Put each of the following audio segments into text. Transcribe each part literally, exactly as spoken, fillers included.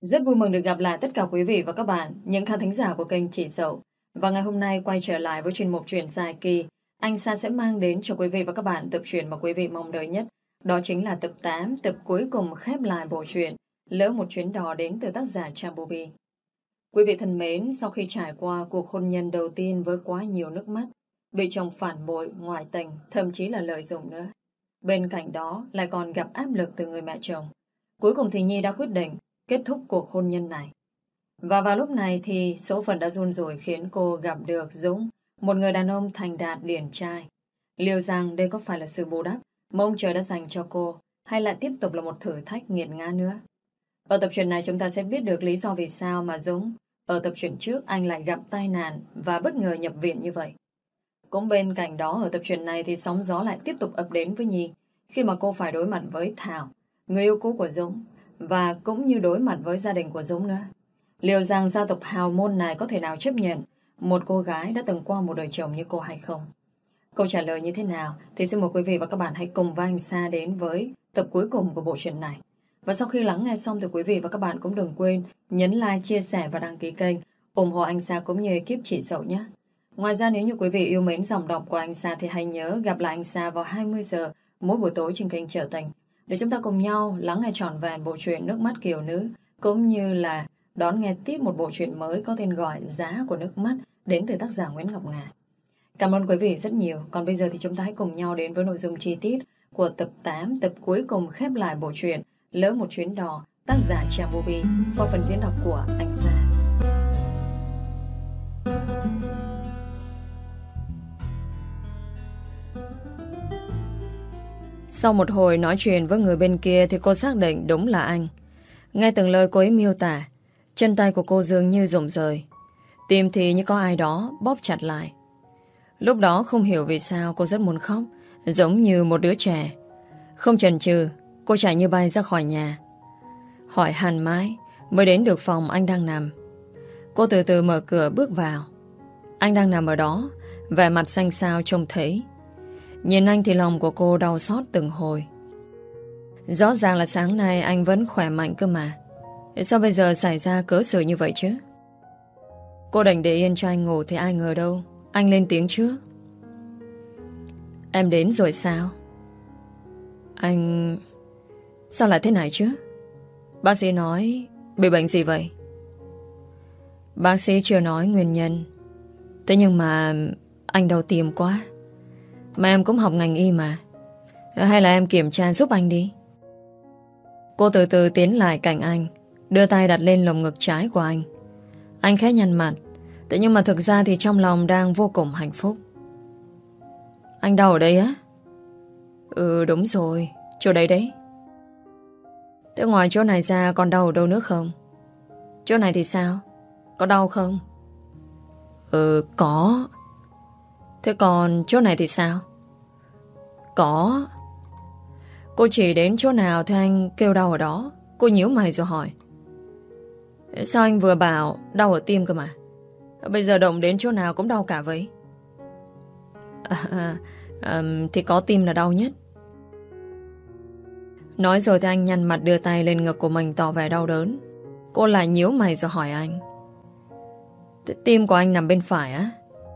Rất vui mừng được gặp lại tất cả quý vị và các bạn, những khán thính giả của kênh Chị Dậu. Và ngày hôm nay quay trở lại với chuyên mục truyện dài kỳ, anh Sa sẽ mang đến cho quý vị và các bạn tập truyện mà quý vị mong đợi nhất. Đó chính là tập tám, tập cuối cùng khép lại bộ truyện Lỡ một chuyến đò đến từ tác giả Trang Bobby. Quý vị thân mến, sau khi trải qua cuộc hôn nhân đầu tiên với quá nhiều nước mắt, bị chồng phản bội, ngoại tình, thậm chí là lợi dụng nữa, bên cạnh đó lại còn gặp áp lực từ người mẹ chồng, cuối cùng thì Nhi đã quyết định kết thúc cuộc hôn nhân này. Và vào lúc này thì số phận đã run rủi khiến cô gặp được Dũng, một người đàn ông thành đạt điển trai. Liệu rằng đây có phải là sự bù đắp mà ông trời đã dành cho cô, hay lại tiếp tục là một thử thách nghiệt ngã nữa? Ở tập truyện này chúng ta sẽ biết được lý do vì sao mà Dũng ở tập truyện trước anh lại gặp tai nạn và bất ngờ nhập viện như vậy. Cũng bên cạnh đó ở tập truyện này thì sóng gió lại tiếp tục ập đến với Nhi khi mà cô phải đối mặt với Thảo, người yêu cũ của Dũng, và cũng như đối mặt với gia đình của Dũng nữa. Liệu rằng gia tộc hào môn này có thể nào chấp nhận một cô gái đã từng qua một đời chồng như cô hay không? Câu trả lời như thế nào thì xin mời quý vị và các bạn hãy cùng với anh Sa đến với tập cuối cùng của bộ truyện này. Và sau khi lắng nghe xong thì quý vị và các bạn cũng đừng quên nhấn like, chia sẻ và đăng ký kênh, ủng hộ anh Sa cũng như ekip Chị Dậu nhé. Ngoài ra nếu như quý vị yêu mến giọng đọc của anh Sa thì hãy nhớ gặp lại anh Sa vào hai mươi giờ mỗi buổi tối trên kênh Trở Tình, để chúng ta cùng nhau lắng nghe trọn vẹn bộ truyện Nước Mắt Kiều Nữ, cũng như là đón nghe tiếp một bộ truyện mới có tên gọi Giá của Nước Mắt đến từ tác giả Nguyễn Ngọc Ngà. Cảm ơn quý vị rất nhiều. Còn bây giờ thì chúng ta hãy cùng nhau đến với nội dung chi tiết của tập tám, tập cuối cùng khép lại bộ truyện Lỡ một chuyến đò, tác giả Trang Bobby, qua phần diễn đọc của anh Sa. Sau một hồi nói chuyện với người bên kia thì cô xác định đúng là anh. Nghe từng lời cô ấy miêu tả, chân tay của cô dường như rụng rời, tim thì như có ai đó bóp chặt lại. Lúc đó không hiểu vì sao cô rất muốn khóc, giống như một đứa trẻ. Không chần chừ, cô chạy như bay ra khỏi nhà. Hỏi han mãi mới đến được phòng anh đang nằm. Cô từ từ mở cửa bước vào. Anh đang nằm ở đó, vẻ mặt xanh xao trông thấy. Nhìn anh thì lòng của cô đau xót từng hồi. Rõ ràng là sáng nay anh vẫn khỏe mạnh cơ mà. Sao bây giờ xảy ra cớ sự như vậy chứ? Cô đành để yên cho anh ngủ thì ai ngờ đâu anh lên tiếng trước. Em đến rồi sao? Anh... Sao lại thế này chứ? Bác sĩ nói bị bệnh gì vậy? Bác sĩ chưa nói nguyên nhân. Thế nhưng mà anh đau tim quá. Mà em cũng học ngành y mà. Hay là em kiểm tra giúp anh đi. Cô từ từ tiến lại cạnh anh, đưa tay đặt lên lồng ngực trái của anh. Anh khẽ nhăn mặt. Thế nhưng mà thực ra thì trong lòng đang vô cùng hạnh phúc. Anh đau ở đây á? Ừ đúng rồi, chỗ đấy đấy. Thế ngoài chỗ này ra còn đau ở đâu nữa không? Chỗ này thì sao? Có đau không? Ừ có. Thế còn chỗ này thì sao? Có. Cô chỉ đến chỗ nào thì anh kêu đau ở đó. Cô nhíu mày rồi hỏi. Sao anh vừa bảo đau ở tim cơ mà? Bây giờ động đến chỗ nào cũng đau cả vậy? À, à, à, thì có tim là đau nhất. Nói rồi thì anh nhăn mặt đưa tay lên ngực của mình tỏ vẻ đau đớn. Cô lại nhíu mày rồi hỏi anh. Tim của anh nằm bên phải á?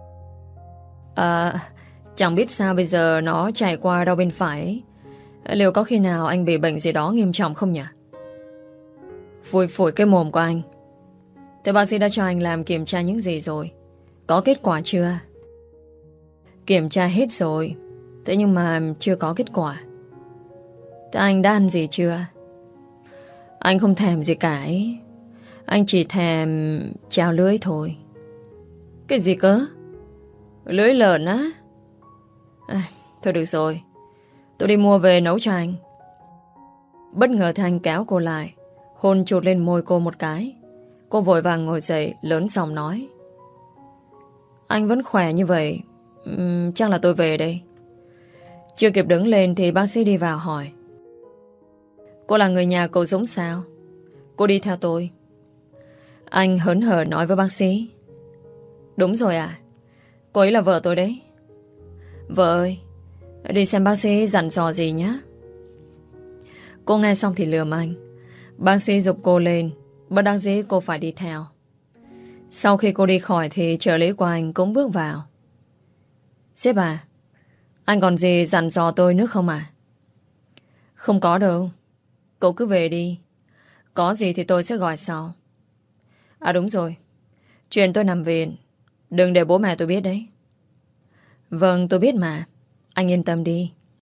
À, chẳng biết sao bây giờ nó chạy qua đau bên phải ấy. Liệu có khi nào anh bị bệnh gì đó nghiêm trọng không nhỉ? Phủi phủi cái mồm của anh. Thế bác sĩ đã cho anh làm kiểm tra những gì rồi? Có kết quả chưa? Kiểm tra hết rồi. Thế nhưng mà chưa có kết quả. Thế anh đã ăn gì chưa? Anh không thèm gì cả ấy. Anh chỉ thèm cháo lưới thôi. Cái gì cơ? Lưới lợn á? À, thôi được rồi, tôi đi mua về nấu cho anh. Bất ngờ thì anh kéo cô lại, hôn chụt lên môi cô một cái. Cô vội vàng ngồi dậy, lớn giọng nói. Anh vẫn khỏe như vậy, uhm, chắc là tôi về đây. Chưa kịp đứng lên thì bác sĩ đi vào hỏi. Cô là người nhà cậu Dũng sao? Cô đi theo tôi. Anh hớn hở nói với bác sĩ. Đúng rồi à? Cô ấy là vợ tôi đấy. Vợ ơi, đi xem bác sĩ dặn dò gì nhé. Cô nghe xong thì lườm anh. Bác sĩ giục cô lên, Bất đắc dĩ cô phải đi theo. Sau khi cô đi khỏi thì trợ lý của anh cũng bước vào. Sếp à, anh còn gì dặn dò tôi nữa không à? Không có đâu. Cậu cứ về đi. Có gì thì tôi sẽ gọi sau. À đúng rồi, chuyện tôi nằm viện đừng để bố mẹ tôi biết đấy. Vâng, tôi biết mà. Anh yên tâm đi.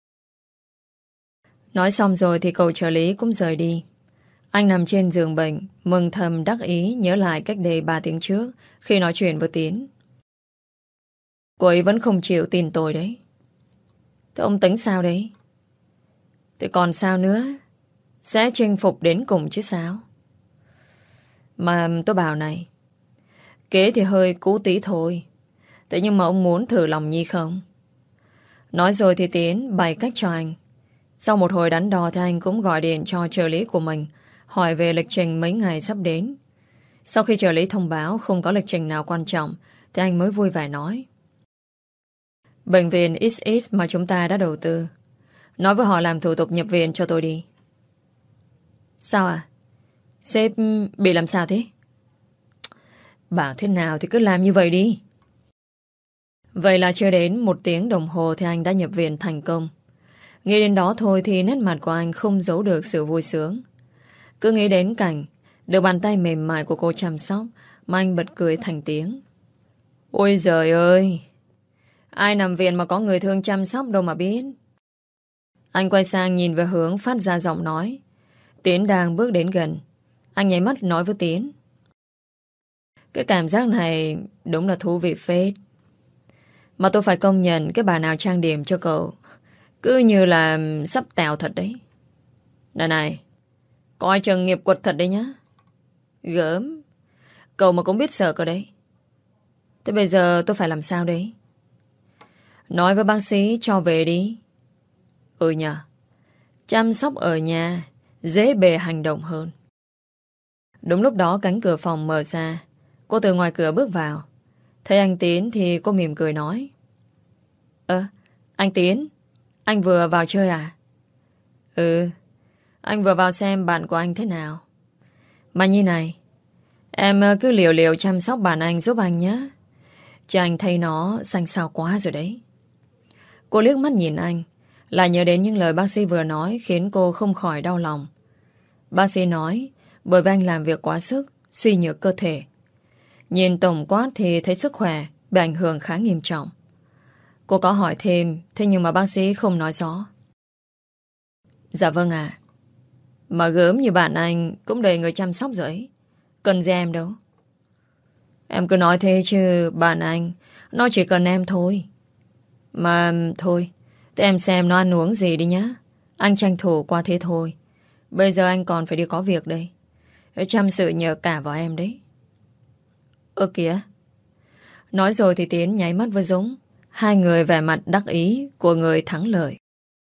Nói xong rồi thì cậu trợ lý cũng rời đi. Anh nằm trên giường bệnh, mừng thầm đắc ý nhớ lại cách đây ba tiếng trước khi nói chuyện với Tiến. Cô ấy vẫn không chịu tin tôi đấy. Thế ông tính sao đấy? Thì còn sao nữa? Sẽ chinh phục đến cùng chứ sao? Mà tôi bảo này, kế thì hơi cú tí thôi. Thế nhưng mà ông muốn thử lòng Nhi không? Nói rồi thì Tiến bày cách cho anh. Sau một hồi đắn đo thì anh cũng gọi điện cho trợ lý của mình, hỏi về lịch trình mấy ngày sắp đến. Sau khi trợ lý thông báo không có lịch trình nào quan trọng thì anh mới vui vẻ nói: Bệnh viện ích ích mà chúng ta đã đầu tư, nói với họ làm thủ tục nhập viện cho tôi đi. Sao à? Sếp bị làm sao thế? Bảo thế nào thì cứ làm như vậy đi. Vậy là chưa đến một tiếng đồng hồ thì anh đã nhập viện thành công. Nghĩ đến đó thôi thì nét mặt của anh không giấu được sự vui sướng. Cứ nghĩ đến cảnh được bàn tay mềm mại của cô chăm sóc mà anh bật cười thành tiếng. Ôi giời ơi, ai nằm viện mà có người thương chăm sóc đâu mà biết. Anh quay sang nhìn về hướng phát ra giọng nói. Tiến đang bước đến gần. Anh nháy mắt nói với Tiến: Cái cảm giác này đúng là thú vị phết. Mà tôi phải công nhận cái bà nào trang điểm cho cậu cứ như là sắp tèo thật đấy. Này này, coi chừng nghiệp quật thật đấy nhá. Gớm. Cậu mà cũng biết sợ cơ đấy. Thế bây giờ tôi phải làm sao đấy? Nói với bác sĩ cho về đi. Ừ nhờ. Chăm sóc ở nhà dễ bề hành động hơn. Đúng lúc đó cánh cửa phòng mở ra. Cô từ ngoài cửa bước vào. Thấy anh Tiến thì cô mỉm cười nói: Ơ, anh Tiến, anh vừa vào chơi à? Ừ, anh vừa vào xem bạn của anh thế nào. Mà như này, em cứ liều liều chăm sóc bạn anh giúp anh nhé. Chứ anh thấy nó xanh xao quá rồi đấy. Cô liếc mắt nhìn anh, lại nhớ đến những lời bác sĩ vừa nói khiến cô không khỏi đau lòng. Bác sĩ nói bởi vì anh làm việc quá sức, suy nhược cơ thể. Nhìn tổng quát thì thấy sức khỏe bị ảnh hưởng khá nghiêm trọng. Cô có hỏi thêm, thế nhưng mà bác sĩ không nói rõ. Dạ vâng ạ. Mà gớm như bạn anh cũng đầy người chăm sóc rồi ấy. Cần gì em đâu. Em cứ nói thế chứ bạn anh nó chỉ cần em thôi. Mà thôi, thế em xem nó ăn uống gì đi nhá. Anh tranh thủ qua thế thôi. Bây giờ anh còn phải đi có việc đây. Chăm sự nhờ cả vào em đấy. Ơ kìa. Nói rồi thì Tiến nháy mắt với Dũng. Hai người vẻ mặt đắc ý của người thắng lợi.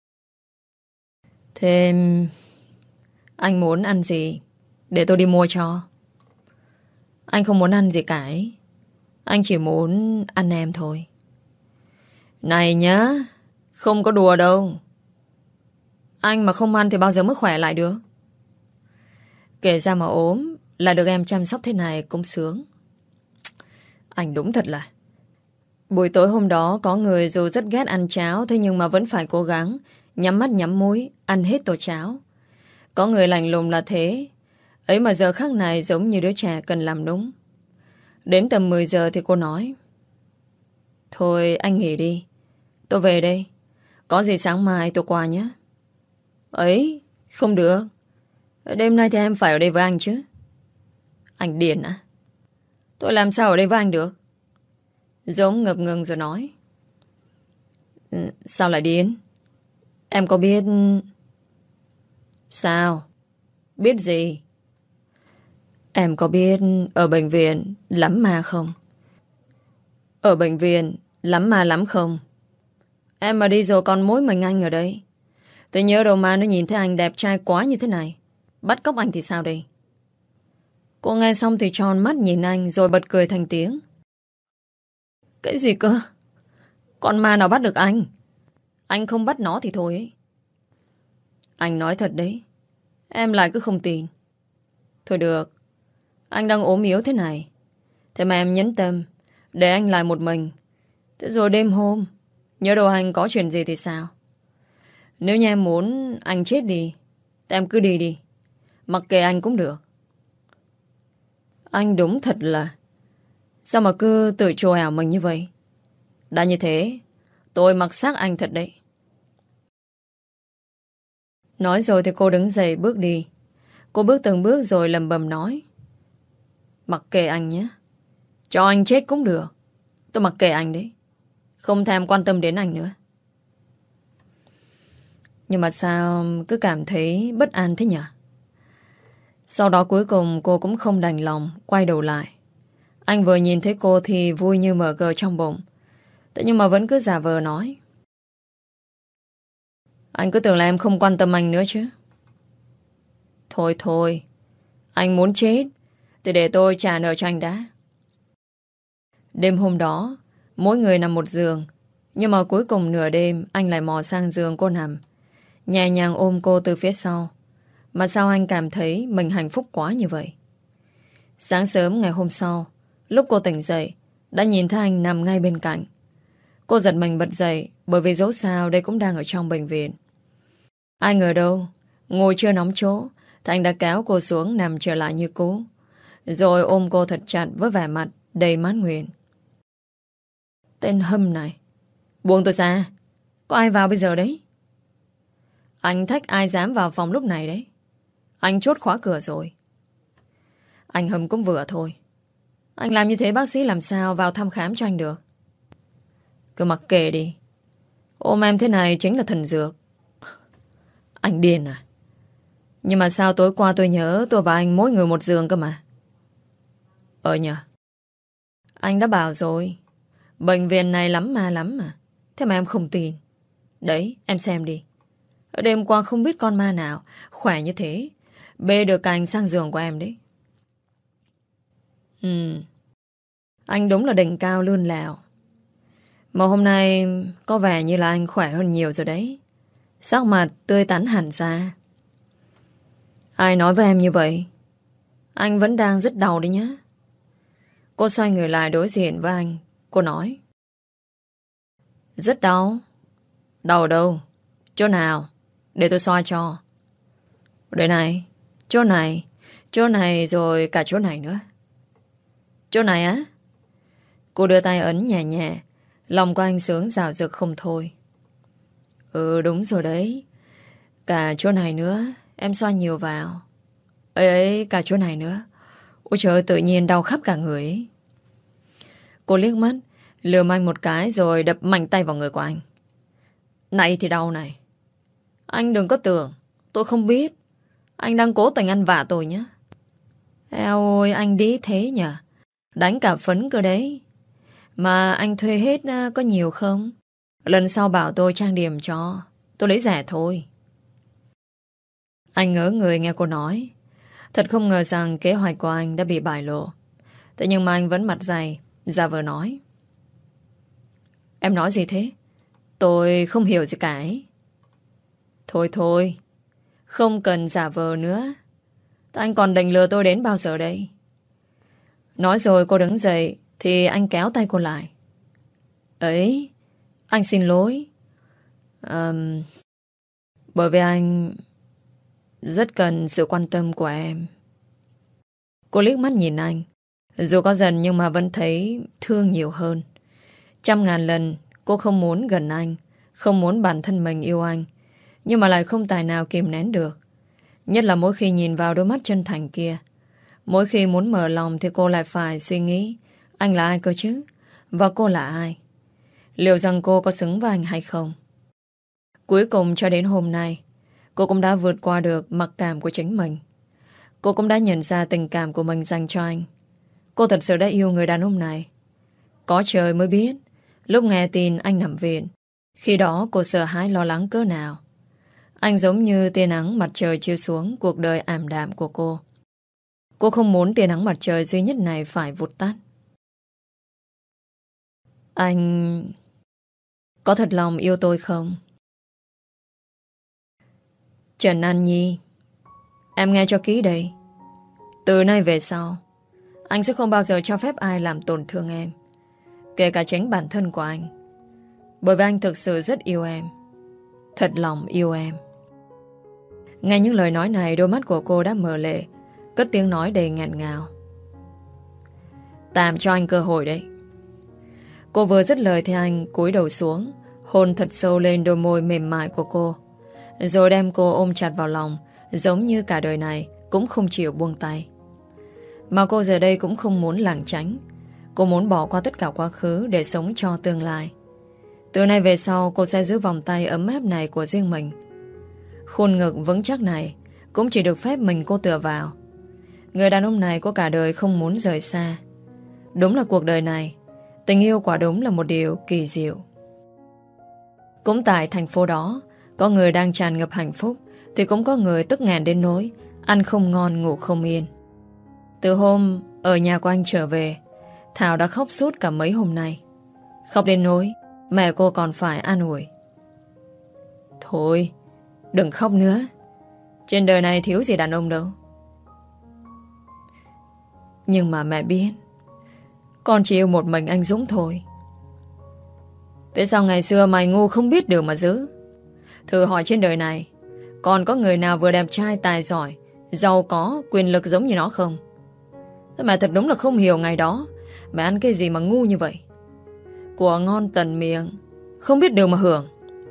Thế anh muốn ăn gì để tôi đi mua cho? Anh không muốn ăn gì cả ấy. Anh chỉ muốn ăn em thôi. Này nhá, không có đùa đâu. Anh mà không ăn thì bao giờ mới khỏe lại được. Kể ra mà ốm là được em chăm sóc thế này cũng sướng. Anh đúng thật là. Buổi tối hôm đó có người dù rất ghét ăn cháo, thế nhưng mà vẫn phải cố gắng nhắm mắt nhắm mũi ăn hết tô cháo. Có người lạnh lùng là thế. Ấy mà giờ khắc này giống như đứa trẻ cần làm đúng. Đến tầm mười giờ thì cô nói: Thôi anh nghỉ đi, tôi về đây. Có gì sáng mai tôi qua nhé. Ấy, không được. Đêm nay thì em phải ở đây với anh chứ. Anh điên à? Tôi làm sao ở đây với anh được? Giống ngập ngừng rồi nói: Sao lại điên? Em có biết... Sao? Biết gì? Em có biết ở bệnh viện lắm ma không? Ở bệnh viện lắm ma lắm không? Em mà đi rồi còn mỗi mình anh ở đây. Tôi nhớ đâu mà nó nhìn thấy anh đẹp trai quá như thế này. Bắt cóc anh thì sao đây? Cô nghe xong thì tròn mắt nhìn anh rồi bật cười thành tiếng. Cái gì cơ? Con ma nào bắt được anh? Anh không bắt nó thì thôi ấy. Anh nói thật đấy. Em lại cứ không tin. Thôi được, Anh đang ốm yếu thế này, thế mà em nhẫn tâm để anh lại một mình. Thế rồi đêm hôm nhớ đâu anh có chuyện gì thì sao? Nếu như em muốn anh chết đi thì em cứ đi đi, mặc kệ anh cũng được. Anh đúng thật là sao mà cứ tự trồ ảo mình như vậy? Đã như thế, tôi mặc xác anh thật đấy. Nói rồi thì cô đứng dậy bước đi. Cô bước từng bước rồi lầm bầm nói: mặc kệ anh nhé, cho anh chết cũng được. Tôi mặc kệ anh đấy, không thèm quan tâm đến anh nữa. Nhưng mà sao cứ cảm thấy bất an thế nhỉ? Sau đó cuối cùng cô cũng không đành lòng quay đầu lại. Anh vừa nhìn thấy cô thì vui như mở cờ trong bụng. Thế nhưng mà vẫn cứ giả vờ nói: anh cứ tưởng là em không quan tâm anh nữa chứ. Thôi thôi, anh muốn chết thì để tôi trả nợ cho anh đã. Đêm hôm đó, mỗi người nằm một giường. Nhưng mà cuối cùng nửa đêm anh lại mò sang giường cô nằm, nhẹ nhàng ôm cô từ phía sau. Mà sao anh cảm thấy mình hạnh phúc quá như vậy? Sáng sớm ngày hôm sau, lúc cô tỉnh dậy, đã nhìn thấy anh nằm ngay bên cạnh. Cô giật mình bật dậy, bởi vì dẫu sao đây cũng đang ở trong bệnh viện. Ai ngờ đâu, ngồi chưa nóng chỗ thì anh đã kéo cô xuống nằm trở lại như cũ, rồi ôm cô thật chặt với vẻ mặt đầy mãn nguyện. Tên Hâm này, buông tôi ra. Có ai vào bây giờ đấy? Anh thách ai dám vào phòng lúc này đấy? Anh chốt khóa cửa rồi. Anh Hâm cũng vừa thôi. Anh làm như thế bác sĩ làm sao vào thăm khám cho anh được? Cứ mặc kệ đi. Ôm em thế này chính là thần dược. Anh điên à? Nhưng mà sao tối qua tôi nhớ tôi và anh mỗi người một giường cơ mà. Ờ nhờ. Anh đã bảo rồi, bệnh viện này lắm ma lắm mà. Thế mà em không tin. Đấy, em xem đi. Ở đêm qua không biết con ma nào khỏe như thế bê được cả anh sang giường của em đấy. Ừ, anh đúng là đỉnh cao lươn lẹo. Mà hôm nay có vẻ như là anh khỏe hơn nhiều rồi đấy. Sắc mặt tươi tắn hẳn ra. Ai nói với em như vậy? Anh vẫn đang rất đau đấy nhá. Cô xoay người lại đối diện với anh. Cô nói: rất đau. Đau ở đâu? Chỗ nào? Để tôi xoa cho. Đây này, chỗ này, chỗ này rồi cả chỗ này nữa. Chỗ này á? Cô đưa tay ấn nhẹ nhẹ. Lòng của anh sướng rào rực không thôi. Ừ đúng rồi đấy. Cả chỗ này nữa. Em xoa nhiều vào. Ấy ấy, cả chỗ này nữa. Ôi trời ơi, tự nhiên đau khắp cả người ấy. Cô liếc mắt, lườm anh một cái rồi đập mạnh tay vào người của anh. Này thì đau này. Anh đừng có tưởng tôi không biết. Anh đang cố tình ăn vạ tôi nhé. Eo ôi, anh đi thế nhỉ? Đánh cả phấn cơ đấy. Mà anh thuê hết có nhiều không? Lần sau bảo tôi trang điểm cho. Tôi lấy rẻ thôi. Anh ngỡ người nghe cô nói. Thật không ngờ rằng kế hoạch của anh đã bị bại lộ. Thế nhưng mà anh vẫn mặt dày, giả vờ nói: em nói gì thế? Tôi không hiểu gì cả ấy. Thôi thôi, không cần giả vờ nữa. Anh còn định lừa tôi đến bao giờ đây? Nói rồi cô đứng dậy thì anh kéo tay cô lại. Ấy, anh xin lỗi. um, Bởi vì anh rất cần sự quan tâm của em. Cô liếc mắt nhìn anh. Dù có giận nhưng mà vẫn thấy thương nhiều hơn. Trăm ngàn lần cô không muốn gần anh, không muốn bản thân mình yêu anh, nhưng mà lại không tài nào kìm nén được. Nhất là mỗi khi nhìn vào đôi mắt chân thành kia. Mỗi khi muốn mở lòng thì cô lại phải suy nghĩ anh là ai cơ chứ? Và cô là ai? Liệu rằng cô có xứng với anh hay không? Cuối cùng cho đến hôm nay, cô cũng đã vượt qua được mặc cảm của chính mình. Cô cũng đã nhận ra tình cảm của mình dành cho anh. Cô thật sự đã yêu người đàn ông này. Có trời mới biết, lúc nghe tin anh nằm viện, khi đó cô sợ hãi lo lắng cỡ nào. Anh giống như tia nắng mặt trời chiếu xuống cuộc đời ảm đạm của cô. Cô không muốn tia nắng mặt trời duy nhất này phải vụt tắt. Anh có thật lòng yêu tôi không? Trần An Nhi, em nghe cho kỹ đây. Từ nay về sau, Anh sẽ không bao giờ cho phép ai làm tổn thương em, kể cả chính bản thân của anh. Bởi vì anh thực sự rất yêu em, thật lòng yêu em. Nghe những lời nói này, đôi mắt của cô đã mờ lệ, cất tiếng nói đầy nghẹn ngào. Tạm cho anh cơ hội đấy. Cô vừa dứt lời thì anh cúi đầu xuống, hôn thật sâu lên đôi môi mềm mại của cô, rồi đem cô ôm chặt vào lòng, giống như cả đời này cũng không chịu buông tay. Mà cô giờ đây cũng không muốn lảng tránh. Cô muốn bỏ qua tất cả quá khứ để sống cho tương lai. Từ nay về sau cô sẽ giữ vòng tay ấm áp này của riêng mình. Khuôn ngực vững chắc này cũng chỉ được phép mình cô tựa vào. Người đàn ông này cô cả đời không muốn rời xa. Đúng là cuộc đời này, tình yêu quả đúng là một điều kỳ diệu. Cũng tại thành phố đó, có người đang tràn ngập hạnh phúc, thì cũng có người tức nghẹn đến nỗi ăn không ngon ngủ không yên. Từ hôm ở nhà của anh trở về, Thảo đã khóc suốt cả mấy hôm nay. Khóc đến nỗi mẹ cô còn phải an ủi. Thôi, đừng khóc nữa. Trên đời này thiếu gì đàn ông đâu. Nhưng mà mẹ biết, con chỉ yêu một mình anh Dũng thôi. Tại sao ngày xưa mày ngu không biết đường mà giữ? Thử hỏi trên đời này còn có người nào vừa đẹp trai, tài giỏi, giàu có, quyền lực giống như nó không? Mẹ thật đúng là không hiểu ngày đó mẹ ăn cái gì mà ngu như vậy. Của ngon tận miệng, không biết đường mà hưởng.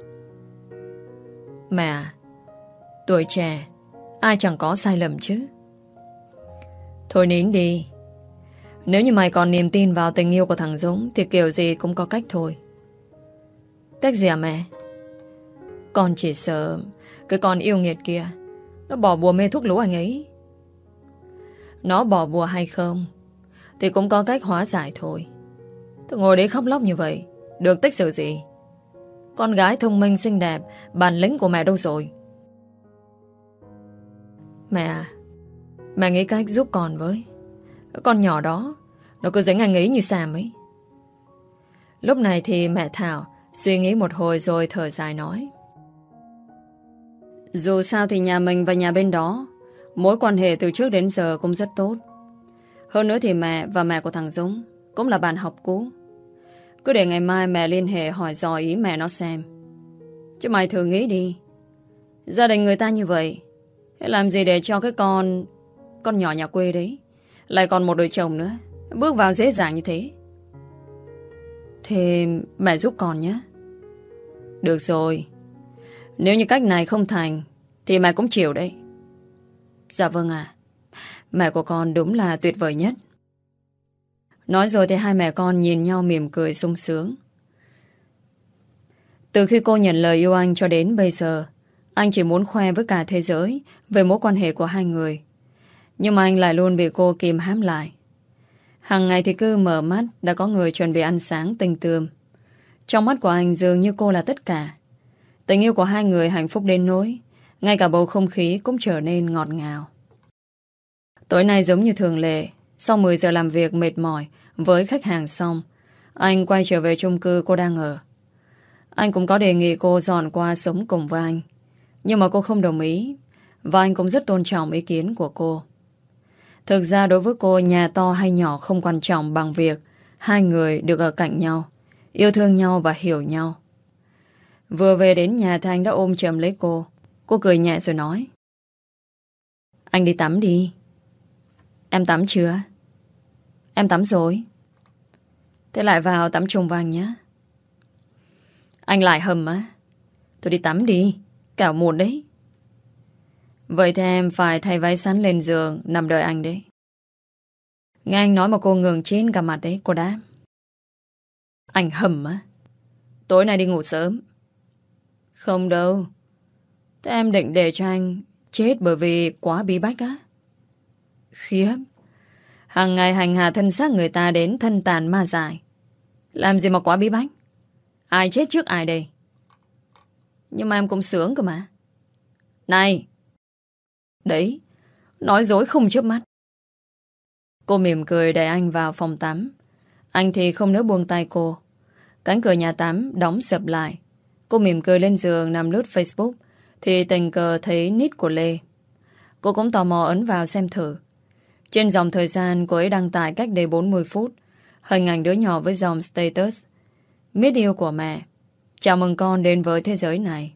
Mẹ, tuổi trẻ ai chẳng có sai lầm chứ. Thôi nín đi. Nếu như mày còn niềm tin vào tình yêu của thằng Dũng thì kiểu gì cũng có cách thôi. Cách gì à mẹ? Con chỉ sợ cái con yêu nghiệt kia nó bỏ bùa mê thuốc lú anh ấy. Nó bỏ bùa hay không thì cũng có cách hóa giải thôi. Tôi ngồi đấy khóc lóc như vậy được tích sự gì? Con gái thông minh xinh đẹp, bản lĩnh của mẹ đâu rồi? Mẹ à, mẹ nghĩ cách giúp con với. Con nhỏ đó nó cứ dính anh ấy như Sam ấy. Lúc này thì mẹ Thảo suy nghĩ một hồi rồi thở dài nói. Dù sao thì nhà mình và nhà bên đó mối quan hệ từ trước đến giờ cũng rất tốt. Hơn nữa thì mẹ và mẹ của thằng Dũng cũng là bạn học cũ. Cứ để ngày mai mẹ liên hệ hỏi dò ý mẹ nó xem. Chứ mày thử nghĩ đi. Gia đình người ta như vậy, làm gì để cho cái con Con nhỏ nhà quê đấy lại còn một đời chồng nữa bước vào dễ dàng như thế? Thì mẹ giúp con nhé. Được rồi. Nếu như cách này không thành thì mẹ cũng chịu đấy. Dạ vâng ạ. Mẹ của con đúng là tuyệt vời nhất. Nói rồi thì hai mẹ con nhìn nhau mỉm cười sung sướng. Từ khi cô nhận lời yêu anh cho đến bây giờ, anh chỉ muốn khoe với cả thế giới về mối quan hệ của hai người. Nhưng mà anh lại luôn bị cô kìm hãm lại. Hàng ngày thì cứ mở mắt đã có người chuẩn bị ăn sáng tinh tươm. Trong mắt của anh dường như cô là tất cả. Tình yêu của hai người hạnh phúc đến nỗi ngay cả bầu không khí cũng trở nên ngọt ngào. Tối nay giống như thường lệ, sau mười giờ làm việc mệt mỏi với khách hàng xong, anh quay trở về chung cư cô đang ở. Anh cũng có đề nghị cô dọn qua sống cùng với anh, nhưng mà cô không đồng ý, và anh cũng rất tôn trọng ý kiến của cô. Thực ra đối với cô, nhà to hay nhỏ không quan trọng bằng việc hai người được ở cạnh nhau, yêu thương nhau và hiểu nhau. Vừa về đến nhà thì anh đã ôm chầm lấy cô. Cô cười nhẹ rồi nói. Anh đi tắm đi. Em tắm chưa? Em tắm rồi. Thế lại vào tắm chung với anh nhé. Anh lại hầm á? Tôi đi tắm đi, cả muộn đấy. Vậy thì em phải thay váy sắn lên giường nằm đợi anh đấy. Nghe anh nói mà cô ngừng chín cả mặt đấy, cô đáp. Anh hầm á? Tối nay đi ngủ sớm. Không đâu. Thế em định để cho anh chết bởi vì quá bí bách á? Khiếp. Hàng ngày hành hạ thân xác người ta đến thân tàn ma dại. Làm gì mà quá bí bách? Ai chết trước ai đây? Nhưng mà em cũng sướng cơ mà. Này! Đấy, nói dối không chớp mắt. Cô mỉm cười đẩy anh vào phòng tắm. Anh thì không nỡ buông tay cô. Cánh cửa nhà tắm đóng sập lại. Cô mỉm cười lên giường nằm lướt Facebook thì tình cờ thấy nick của Lê. Cô cũng tò mò ấn vào xem thử. Trên dòng thời gian, cô ấy đăng tải cách đây bốn mươi phút hình ảnh đứa nhỏ với dòng status: Mít yêu của mẹ, chào mừng con đến với thế giới này.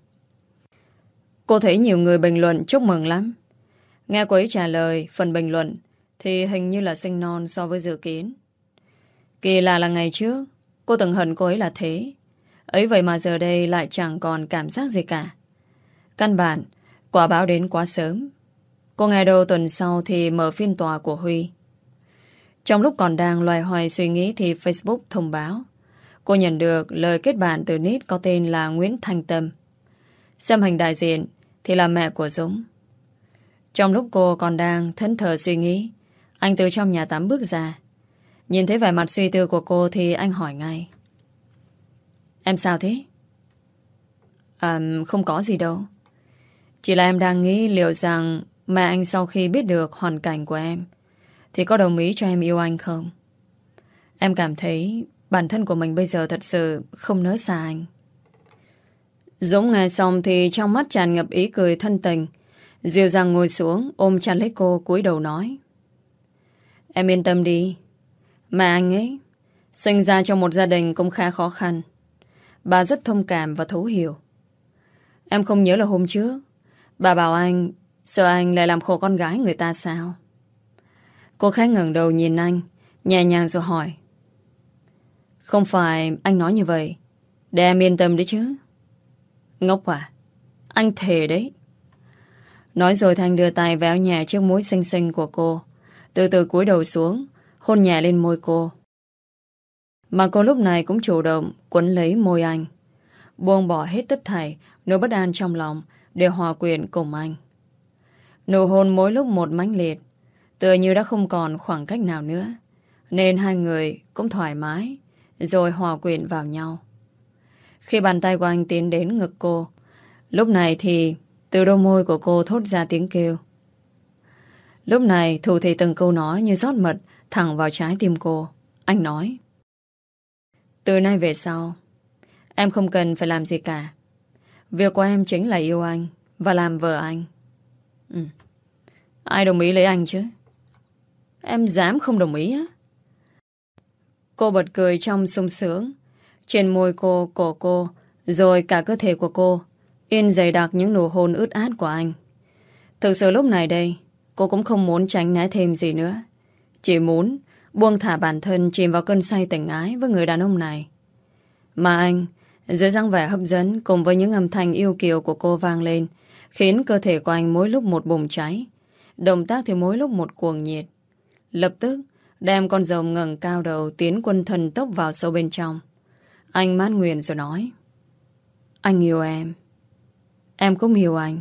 Cô thấy nhiều người bình luận chúc mừng lắm. Nghe cô ấy trả lời phần bình luận thì hình như là sinh non so với dự kiến. Kỳ lạ là ngày trước cô từng hận cô ấy là thế. Ấy vậy mà giờ đây lại chẳng còn cảm giác gì cả. Căn bản, quả báo đến quá sớm. Cô nghe đâu tuần sau thì mở phiên tòa của Huy. Trong lúc còn đang loay hoay suy nghĩ thì Facebook thông báo cô nhận được lời kết bạn từ nick có tên là Nguyễn Thanh Tâm. Xem hình đại diện thì là mẹ của Dũng. Trong lúc cô còn đang thẫn thờ suy nghĩ, anh từ trong nhà tắm bước ra. Nhìn thấy vẻ mặt suy tư của cô thì anh hỏi ngay: Em sao thế? À, không có gì đâu. Chỉ là em đang nghĩ liệu rằng mẹ anh sau khi biết được hoàn cảnh của em thì có đồng ý cho em yêu anh không? Em cảm thấy bản thân của mình bây giờ thật sự không nỡ xa anh. Dũng nghe xong thì trong mắt tràn ngập ý cười thân tình, dịu dàng ngồi xuống ôm chặt lấy cô, cúi đầu nói: Em yên tâm đi. Mẹ anh ấy sinh ra trong một gia đình cũng khá khó khăn. Bà rất thông cảm và thấu hiểu. Em không nhớ là hôm trước bà bảo anh sợ anh lại làm khổ con gái người ta sao? Cô khẽ ngẩng đầu nhìn anh, nhẹ nhàng rồi hỏi: Không phải anh nói như vậy để em yên tâm đấy chứ? Ngốc à? Anh thề đấy. Nói rồi Thanh đưa tay véo nhẹ trước mũi xinh xinh của cô, từ từ cúi đầu xuống, hôn nhẹ lên môi cô. Mà cô lúc này cũng chủ động quấn lấy môi anh, buông bỏ hết tất thảy nỗi bất an trong lòng để hòa quyện cùng anh. Nụ hôn mỗi lúc một mãnh liệt, tựa như đã không còn khoảng cách nào nữa, nên hai người cũng thoải mái rồi hòa quyện vào nhau. Khi bàn tay của anh tiến đến ngực cô, lúc này thì từ đôi môi của cô thốt ra tiếng kêu. Lúc này thủ thị từng câu nói như rót mật thẳng vào trái tim cô. Anh nói: Từ nay về sau em không cần phải làm gì cả. Việc của em chính là yêu anh và làm vợ anh. ừ. Ai đồng ý lấy anh chứ? Em dám không đồng ý á? Cô bật cười trong sung sướng. Trên môi cô, cổ cô, rồi cả cơ thể của cô in dày đặc những nụ hôn ướt át của anh. Thực sự lúc này đây cô cũng không muốn tránh né thêm gì nữa. Chỉ muốn buông thả bản thân chìm vào cơn say tình ái với người đàn ông này. Mà anh, dưới dáng vẻ hấp dẫn cùng với những âm thanh yêu kiều của cô vang lên, khiến cơ thể của anh mỗi lúc một bùng cháy, động tác thì mỗi lúc một cuồng nhiệt. Lập tức đem con rồng ngẩng cao đầu tiến quân thần tốc vào sâu bên trong. Anh mát nguyện rồi nói: Anh yêu em. Em cũng yêu anh.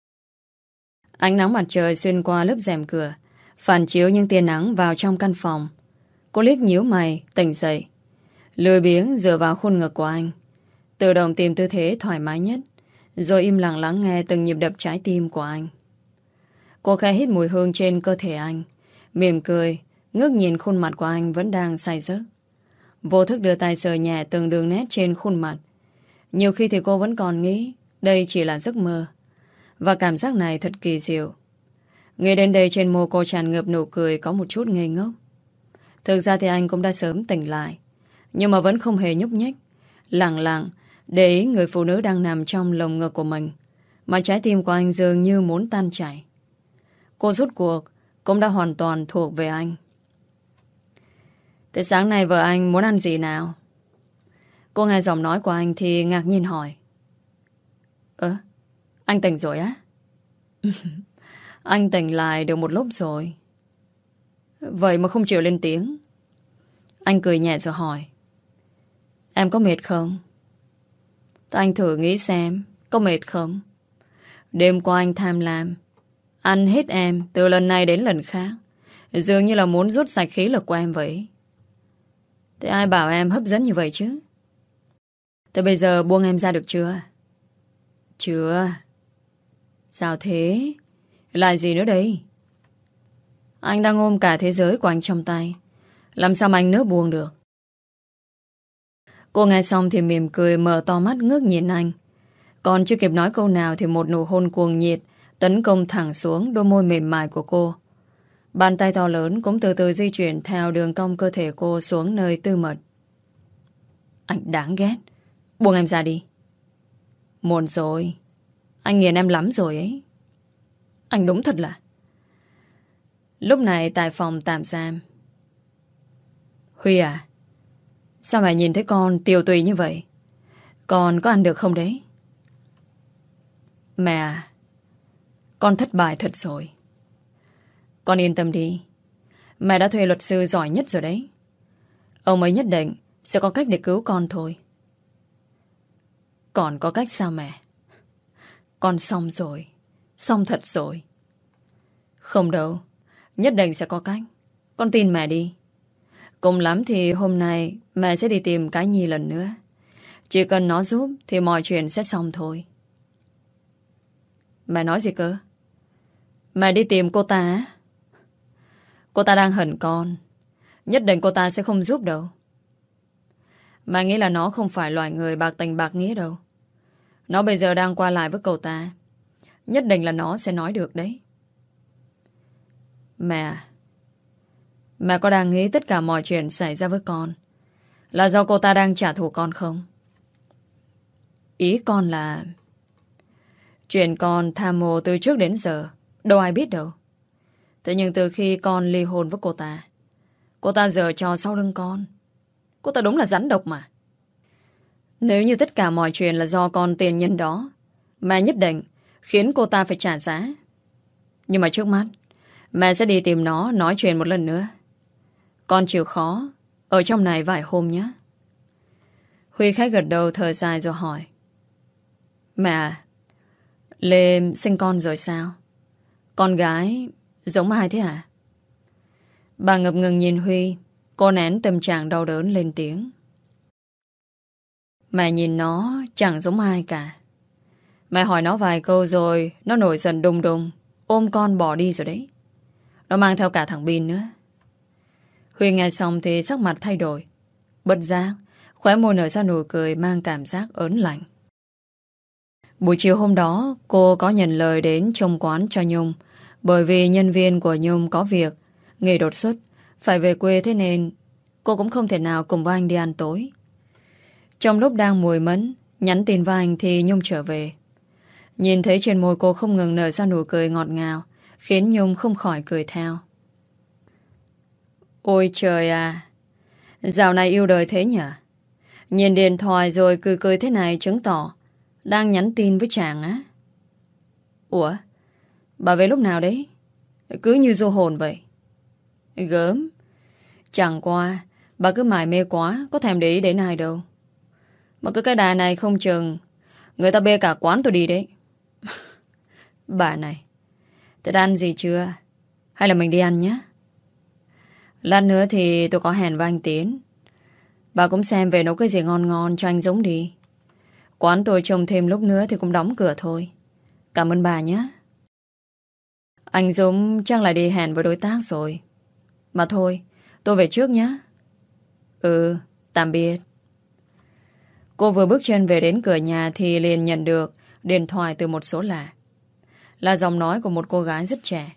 Ánh nắng mặt trời xuyên qua lớp rèm cửa, phản chiếu những tia nắng vào trong căn phòng. Cô liếc nhíu mày, tỉnh dậy, lười biếng dựa vào khuôn ngực của anh, tự động tìm tư thế thoải mái nhất, rồi im lặng lắng nghe từng nhịp đập trái tim của anh. Cô khẽ hít mùi hương trên cơ thể anh, mỉm cười, ngước nhìn khuôn mặt của anh vẫn đang say giấc. Vô thức đưa tay sờ nhẹ từng đường nét trên khuôn mặt. Nhiều khi thì cô vẫn còn nghĩ đây chỉ là giấc mơ, và cảm giác này thật kỳ diệu. Nghe đến đây trên môi cô tràn ngập nụ cười có một chút ngây ngốc. Thực ra thì anh cũng đã sớm tỉnh lại, nhưng mà vẫn không hề nhúc nhích, lặng lặng để ý người phụ nữ đang nằm trong lồng ngực của mình, mà trái tim của anh dường như muốn tan chảy. Cô rút cuộc cũng đã hoàn toàn thuộc về anh. Thế sáng nay vợ anh muốn ăn gì nào? Cô nghe giọng nói của anh thì ngạc nhiên hỏi: Ơ, anh tỉnh rồi á? Anh tỉnh lại được một lúc rồi. Vậy mà không chịu lên tiếng. Anh cười nhẹ rồi hỏi: Em có mệt không? Thế anh thử nghĩ xem, có mệt không? Đêm qua anh tham lam ăn hết em từ lần này đến lần khác, dường như là muốn rút sạch khí lực của em vậy. Thế ai bảo em hấp dẫn như vậy chứ? Thế bây giờ buông em ra được chưa? Chưa. Sao thế? Lại gì nữa đây? Anh đang ôm cả thế giới của anh trong tay, làm sao mà anh nỡ buông được? Cô nghe xong thì mỉm cười, mở to mắt ngước nhìn anh. Còn chưa kịp nói câu nào thì một nụ hôn cuồng nhiệt tấn công thẳng xuống đôi môi mềm mại của cô. Bàn tay to lớn cũng từ từ di chuyển theo đường cong cơ thể cô xuống nơi tư mật. Anh đáng ghét. Buông em ra đi. Muộn rồi. Anh nghiền em lắm rồi ấy. Anh đúng thật là. Lúc này tại phòng tạm giam. Huy à, sao mày nhìn thấy con tiều tùy như vậy? Con có ăn được không đấy? Mẹ à, con thất bại thật rồi. Con yên tâm đi. Mẹ đã thuê luật sư giỏi nhất rồi đấy. Ông ấy nhất định sẽ có cách để cứu con thôi. Còn có cách sao mẹ? Con xong rồi. Xong thật rồi. Không đâu. Nhất định sẽ có cách. Con tin mẹ đi. Cùng lắm thì hôm nay mẹ sẽ đi tìm cái Nhi lần nữa. Chỉ cần nó giúp thì mọi chuyện sẽ xong thôi. Mẹ nói gì cơ? Mẹ đi tìm cô ta á? Cô ta đang hận con. Nhất định cô ta sẽ không giúp đâu. Mẹ nghĩ là nó không phải loại người bạc tình bạc nghĩa đâu. Nó bây giờ đang qua lại với cậu ta. Nhất định là nó sẽ nói được đấy. Mẹ Mẹ có đang nghĩ tất cả mọi chuyện xảy ra với con là do cô ta đang trả thù con không? Ý con là chuyện con tham mô từ trước đến giờ đâu ai biết đâu. Thế nhưng từ khi con ly hôn với cô ta, cô ta giở trò sau lưng con. Cô ta đúng là rắn độc mà. Nếu như tất cả mọi chuyện là do con tiền nhân đó, mẹ nhất định khiến cô ta phải trả giá. Nhưng mà trước mắt mẹ sẽ đi tìm nó nói chuyện một lần nữa. Con chịu khó ở trong này vài hôm nhé. Huy khách gật đầu thở dài rồi hỏi. Mẹ à, Lê sinh con rồi sao? Con gái giống ai thế hả? Bà ngập ngừng nhìn Huy. Cô nén tâm trạng đau đớn lên tiếng. Mẹ nhìn nó chẳng giống ai cả. Mẹ hỏi nó vài câu rồi nó nổi giận đùng đùng, ôm con bỏ đi rồi đấy. Nó mang theo cả thằng Bin nữa. Huy nghe xong thì sắc mặt thay đổi. Bất giác khóe môi nở ra nụ cười mang cảm giác ớn lạnh. Buổi chiều hôm đó cô có nhận lời đến trông quán cho Nhung. Bởi vì nhân viên của Nhung có việc nghỉ đột xuất, phải về quê, thế nên cô cũng không thể nào cùng với anh đi ăn tối. Trong lúc đang mùi mẫn nhắn tin với anh thì Nhung trở về. Nhìn thấy trên môi cô không ngừng nở ra nụ cười ngọt ngào, khiến Nhung không khỏi cười theo. Ôi trời à, dạo này yêu đời thế nhỉ? Nhìn điện thoại rồi cười cười thế này chứng tỏ đang nhắn tin với chàng á. Ủa, bà về lúc nào đấy? Cứ như du hồn vậy. Gớm. Chẳng qua bà cứ mải mê quá, có thèm để ý đến ai đâu. Mà cứ cái đà này không chừng người ta bê cả quán tôi đi đấy. Bà này, tôi đã ăn gì chưa? Hay là mình đi ăn nhé? Lát nữa thì tôi có hẹn với anh Tiến. Bà cũng xem về nấu cái gì ngon ngon cho anh Dũng đi. Quán tôi trông thêm lúc nữa thì cũng đóng cửa thôi. Cảm ơn bà nhé. Anh Dũng chắc là đi hẹn với đối tác rồi. Mà thôi, tôi về trước nhé. Ừ, tạm biệt. Cô vừa bước chân về đến cửa nhà thì liền nhận được điện thoại từ một số lạ. Là giọng nói của một cô gái rất trẻ.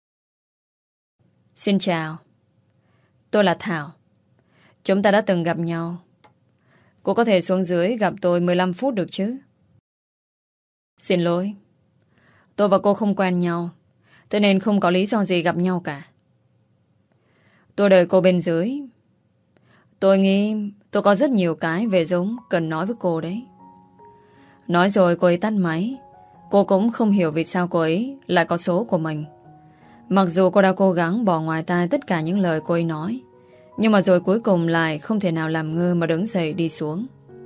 Xin chào. Tôi là Thảo. Chúng ta đã từng gặp nhau. Cô có thể xuống dưới gặp tôi mười lăm phút được chứ? Xin lỗi. Tôi và cô không quen nhau, thế nên không có lý do gì gặp nhau cả. Tôi đợi cô bên dưới. Tôi nghĩ tôi có rất nhiều cái về Dũng cần nói với cô đấy. Nói rồi cô ấy tắt máy. Cô cũng không hiểu vì sao cô ấy lại có số của mình. Mặc dù cô đã cố gắng bỏ ngoài tai tất cả những lời cô ấy nói, nhưng mà rồi cuối cùng lại không thể nào làm ngơ mà đứng dậy đi xuống.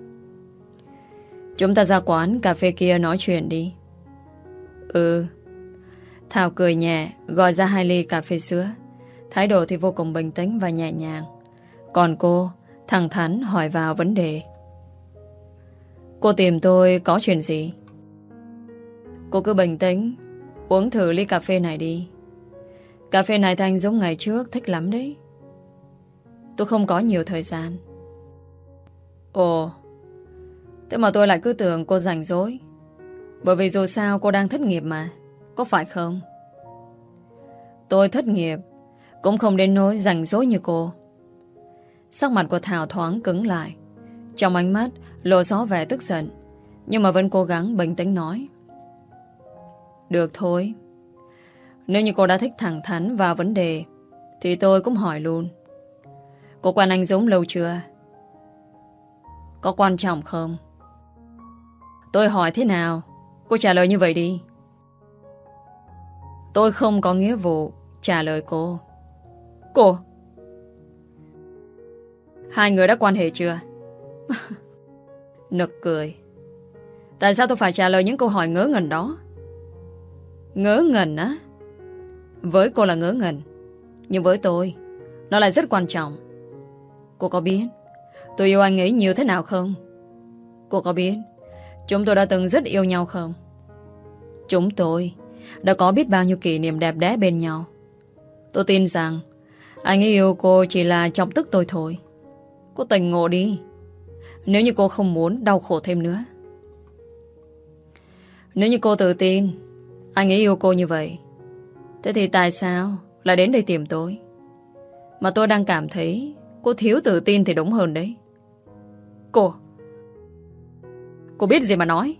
Chúng ta ra quán cà phê kia nói chuyện đi. Ừ. Thảo cười nhẹ, gọi ra hai ly cà phê sữa. Thái độ thì vô cùng bình tĩnh và nhẹ nhàng. Còn cô thẳng thắn hỏi vào vấn đề. Cô tìm tôi có chuyện gì? Cô cứ bình tĩnh uống thử ly cà phê này đi. Cà phê này Thanh giống ngày trước thích lắm đấy. Tôi không có nhiều thời gian. Ồ, thế mà tôi lại cứ tưởng cô rảnh rỗi. Bởi vì dù sao cô đang thất nghiệp mà, có phải không? Tôi thất nghiệp cũng không đến nỗi rảnh rỗi như cô. Sắc mặt của Thảo thoáng cứng lại, trong ánh mắt lộ rõ vẻ tức giận, nhưng mà vẫn cố gắng bình tĩnh nói. Được thôi. Nếu như cô đã thích thẳng thắn vào vấn đề thì tôi cũng hỏi luôn. Cô quen anh Dũng lâu chưa? Có quan trọng không? Tôi hỏi thế nào cô trả lời như vậy đi. Tôi không có nghĩa vụ trả lời cô. Cô? Hai người đã quan hệ chưa? Nực cười. Tại sao tôi phải trả lời những câu hỏi ngớ ngẩn đó? Ngớ ngẩn á? Với cô là ngớ ngẩn, nhưng với tôi nó lại rất quan trọng. Cô có biết tôi yêu anh ấy nhiều thế nào không? Cô có biết chúng tôi đã từng rất yêu nhau không? Chúng tôi đã có biết bao nhiêu kỷ niệm đẹp đẽ bên nhau. Tôi tin rằng anh ấy yêu cô chỉ là chọc tức tôi thôi. Cô tỉnh ngộ đi, nếu như cô không muốn đau khổ thêm nữa. Nếu như cô tự tin anh ấy yêu cô như vậy, thế thì tại sao lại đến đây tìm tôi? Mà tôi đang cảm thấy cô thiếu tự tin thì đúng hơn đấy. Cô Cô biết gì mà nói.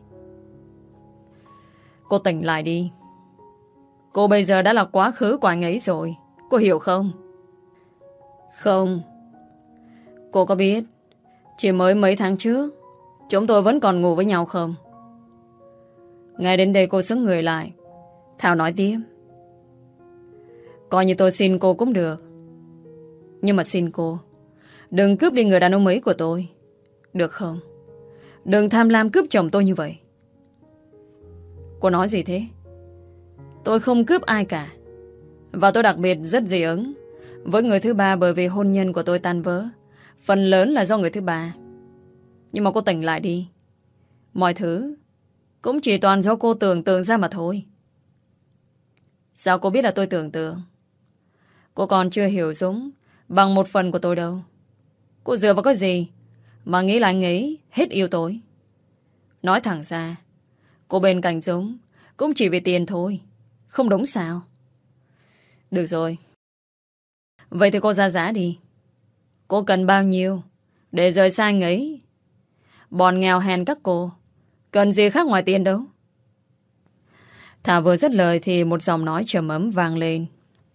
Cô tỉnh lại đi. Cô bây giờ đã là quá khứ của anh ấy rồi. Cô hiểu không? Không. Cô có biết chỉ mới mấy tháng trước chúng tôi vẫn còn ngủ với nhau không? Ngay đến đây cô sững người lại. Thảo nói tiếp. Coi như tôi xin cô cũng được, nhưng mà xin cô đừng cướp đi người đàn ông ấy của tôi, được không? Đừng tham lam cướp chồng tôi như vậy. Cô nói gì thế? Tôi không cướp ai cả. Và tôi đặc biệt rất dị ứng với người thứ ba, bởi vì hôn nhân của tôi tan vỡ phần lớn là do người thứ ba. Nhưng mà cô tỉnh lại đi. Mọi thứ cũng chỉ toàn do cô tưởng tượng ra mà thôi. Sao cô biết là tôi tưởng tượng? Cô còn chưa hiểu Dũng bằng một phần của tôi đâu. Cô dựa vào cái gì mà nghĩ là anh ấy hết yêu tôi? Nói thẳng ra, cô bên cạnh Dũng cũng chỉ vì tiền thôi, không đúng sao? Được rồi, vậy thì cô ra giá đi. Cô cần bao nhiêu để rời xa anh ấy? Bọn nghèo hèn các cô cần gì khác ngoài tiền đâu. Thảo vừa dứt lời thì một giọng nói trầm ấm vang lên.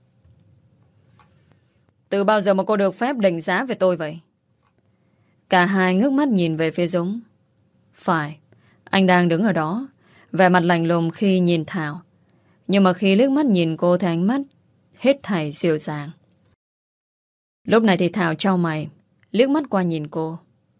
Từ bao giờ mà cô được phép đánh giá về tôi vậy? Cả hai ngước mắt nhìn về phía Dũng. Phải, anh đang đứng ở đó, vẻ mặt lạnh lùng khi nhìn Thảo. Nhưng mà khi liếc mắt nhìn cô thì ánh mắt hết thảy dịu dàng. Lúc này thì Thảo chau mày, liếc mắt qua nhìn cô.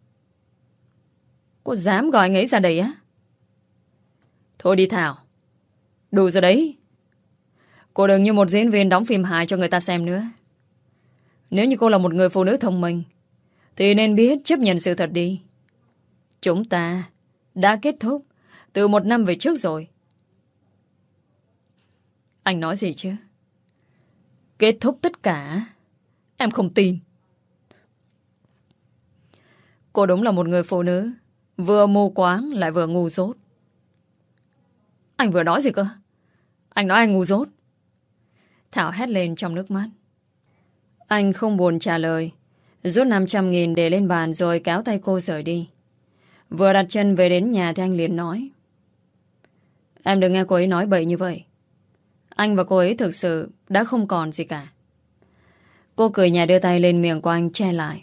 Cô dám gọi anh ấy ra đây á? Thôi đi Thảo, đủ rồi đấy. Cô đừng như một diễn viên đóng phim hài cho người ta xem nữa. Nếu như cô là một người phụ nữ thông minh thì nên biết chấp nhận sự thật đi. Chúng ta đã kết thúc từ một năm về trước rồi. Anh nói gì chứ? Kết thúc tất cả? Em không tin. Cô đúng là một người phụ nữ vừa mù quáng lại vừa ngu dốt. Anh vừa nói gì cơ? Anh nói anh ngu dốt. Thảo hét lên trong nước mắt. Anh không buồn trả lời, rút năm trăm nghìn để lên bàn rồi kéo tay cô rời đi. Vừa đặt chân về đến nhà thì anh liền nói. Em đừng nghe cô ấy nói bậy như vậy. Anh và cô ấy thực sự đã không còn gì cả. Cô cười nhẹ đưa tay lên miệng của anh che lại.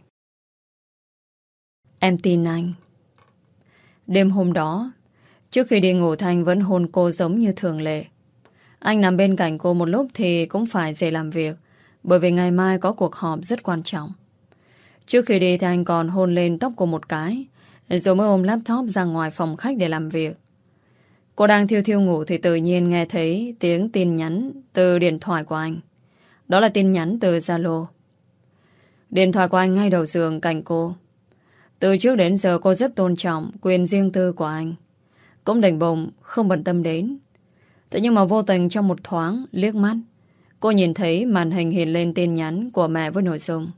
Em tin anh. Đêm hôm đó, trước khi đi ngủ Thanh vẫn hôn cô giống như thường lệ. Anh nằm bên cạnh cô một lúc thì cũng phải dậy làm việc, bởi vì ngày mai có cuộc họp rất quan trọng. Trước khi đi thì anh còn hôn lên tóc cô một cái, rồi mới ôm laptop ra ngoài phòng khách để làm việc. Cô đang thiêu thiêu ngủ thì tự nhiên nghe thấy tiếng tin nhắn từ điện thoại của anh. Đó là tin nhắn từ Zalo. Điện thoại của anh ngay đầu giường cạnh cô. Từ trước đến giờ cô rất tôn trọng quyền riêng tư của anh, cũng định bụng không bận tâm đến. Thế nhưng mà vô tình trong một thoáng liếc mắt, cô nhìn thấy màn hình hiện lên tin nhắn của mẹ với nội dung: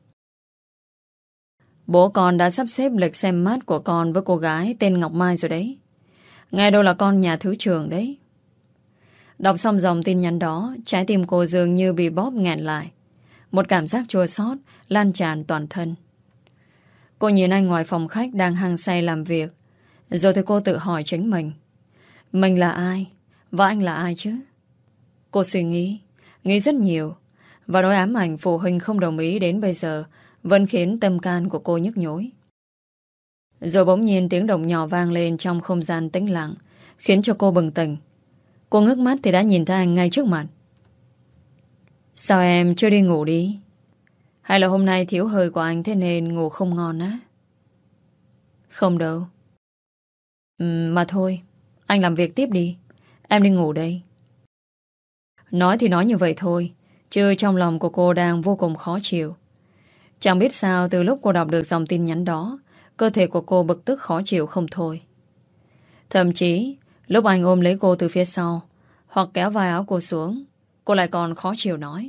Bố con đã sắp xếp lịch xem mắt của con với cô gái tên Ngọc Mai rồi đấy. Nghe đâu là con nhà thứ trưởng đấy. Đọc xong dòng tin nhắn đó, trái tim cô dường như bị bóp nghẹn lại. Một cảm giác chua xót lan tràn toàn thân. Cô nhìn anh ngoài phòng khách đang hăng say làm việc. Rồi thì cô tự hỏi chính mình. Mình là ai? Và anh là ai chứ? Cô suy nghĩ, nghĩ rất nhiều. Và nỗi ám ảnh phụ huynh không đồng ý đến bây giờ vẫn khiến tâm can của cô nhức nhối. Rồi bỗng nhiên tiếng động nhỏ vang lên trong không gian tĩnh lặng, khiến cho cô bừng tỉnh. Cô ngước mắt thì đã nhìn thấy anh ngay trước mặt. Sao em chưa đi ngủ đi? Hay là hôm nay thiếu hơi của anh thế nên ngủ không ngon á? Không đâu. Ừ, mà thôi, anh làm việc tiếp đi. Em đi ngủ đây. Nói thì nói như vậy thôi, chứ trong lòng của cô đang vô cùng khó chịu. Chẳng biết sao từ lúc cô đọc được dòng tin nhắn đó, cơ thể của cô bực tức khó chịu không thôi. Thậm chí lúc anh ôm lấy cô từ phía sau hoặc kéo vai áo cô xuống, cô lại còn khó chịu nói: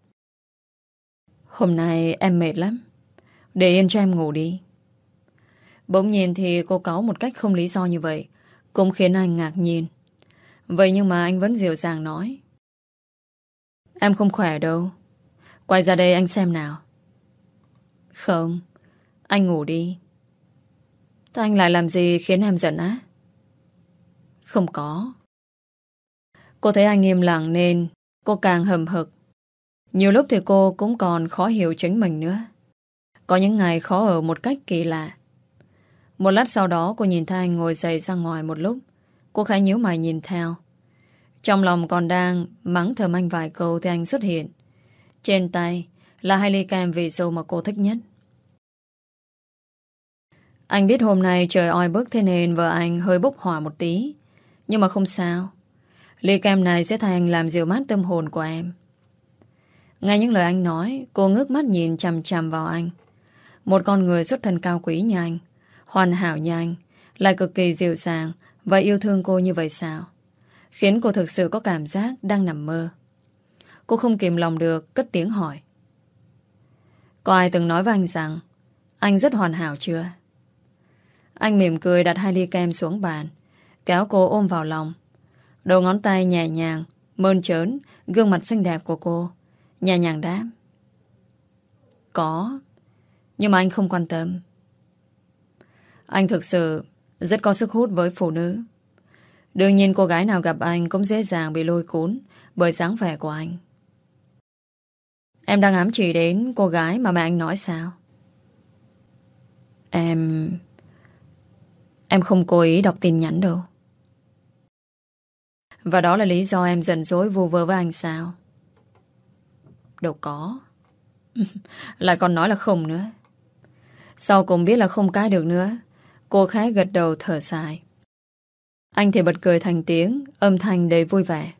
Hôm nay em mệt lắm, để yên cho em ngủ đi. Bỗng nhiên thì cô cáu một cách không lý do như vậy cũng khiến anh ngạc nhiên. Vậy nhưng mà anh vẫn dịu dàng nói: Em không khỏe đâu, quay ra đây anh xem nào. Không, anh ngủ đi. Thế anh lại làm gì khiến em giận á? Không có. Cô thấy anh im lặng nên cô càng hầm hực. Nhiều lúc thì cô cũng còn khó hiểu chính mình nữa. Có những ngày khó ở một cách kỳ lạ. Một lát sau đó cô nhìn thấy anh ngồi dậy ra ngoài một lúc. Cô khẽ nhíu mày nhìn theo. Trong lòng còn đang mắng thầm anh vài câu thì anh xuất hiện. Trên tay là hai ly kem vị dâu mà cô thích nhất. Anh biết hôm nay trời oi bức thế nên vợ anh hơi bốc hỏa một tí. Nhưng mà không sao. Ly kem này sẽ thay anh làm dịu mát tâm hồn của em. Nghe những lời anh nói, cô ngước mắt nhìn chằm chằm vào anh. Một con người xuất thân cao quý như anh, hoàn hảo như anh, lại cực kỳ dịu dàng và yêu thương cô như vậy sao? Khiến cô thực sự có cảm giác đang nằm mơ. Cô không kìm lòng được, cất tiếng hỏi: Có ai từng nói với anh rằng anh rất hoàn hảo chưa? Anh mỉm cười đặt hai ly kem xuống bàn, kéo cô ôm vào lòng. Đầu ngón tay nhẹ nhàng mơn trớn gương mặt xinh đẹp của cô, nhẹ nhàng đáp: Có, nhưng mà anh không quan tâm. Anh thực sự rất có sức hút với phụ nữ. Đương nhiên cô gái nào gặp anh cũng dễ dàng bị lôi cuốn bởi dáng vẻ của anh. Em đang ám chỉ đến cô gái mà mẹ anh nói sao? Em... Em không cố ý đọc tin nhắn đâu. Và đó là lý do em giận dỗi vu vơ với anh sao? Đâu có. Lại còn nói là không nữa. Sau cùng biết là không cãi được nữa, cô khẽ gật đầu thở dài. Anh thì bật cười thành tiếng, âm thanh đầy vui vẻ.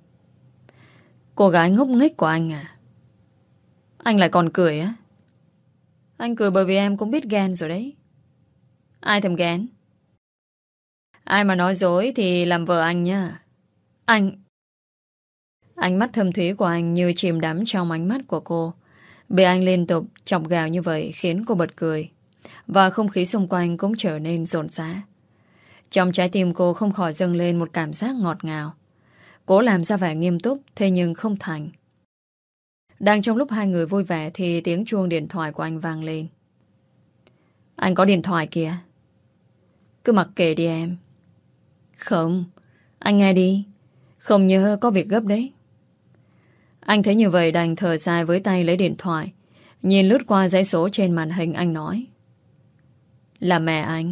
Cô gái ngốc nghếch của anh à? Anh lại còn cười á? Anh cười bởi vì em cũng biết ghen rồi đấy. Ai thèm ghen? Ai mà nói dối thì làm vợ anh nha. Anh... Ánh mắt thâm thúy của anh như chìm đắm trong ánh mắt của cô. Bị anh liên tục chọc gào như vậy khiến cô bật cười. Và không khí xung quanh cũng trở nên rộn rã. Trong trái tim cô không khỏi dâng lên một cảm giác ngọt ngào. Cố làm ra vẻ nghiêm túc, thế nhưng không thành. Đang trong lúc hai người vui vẻ thì tiếng chuông điện thoại của anh vang lên. Anh có điện thoại kìa. Cứ mặc kệ đi em. Không, anh nghe đi. Không nhớ có việc gấp đấy. Anh thấy như vậy đành thở dài với tay lấy điện thoại. Nhìn lướt qua dãy số trên màn hình anh nói: Là mẹ anh.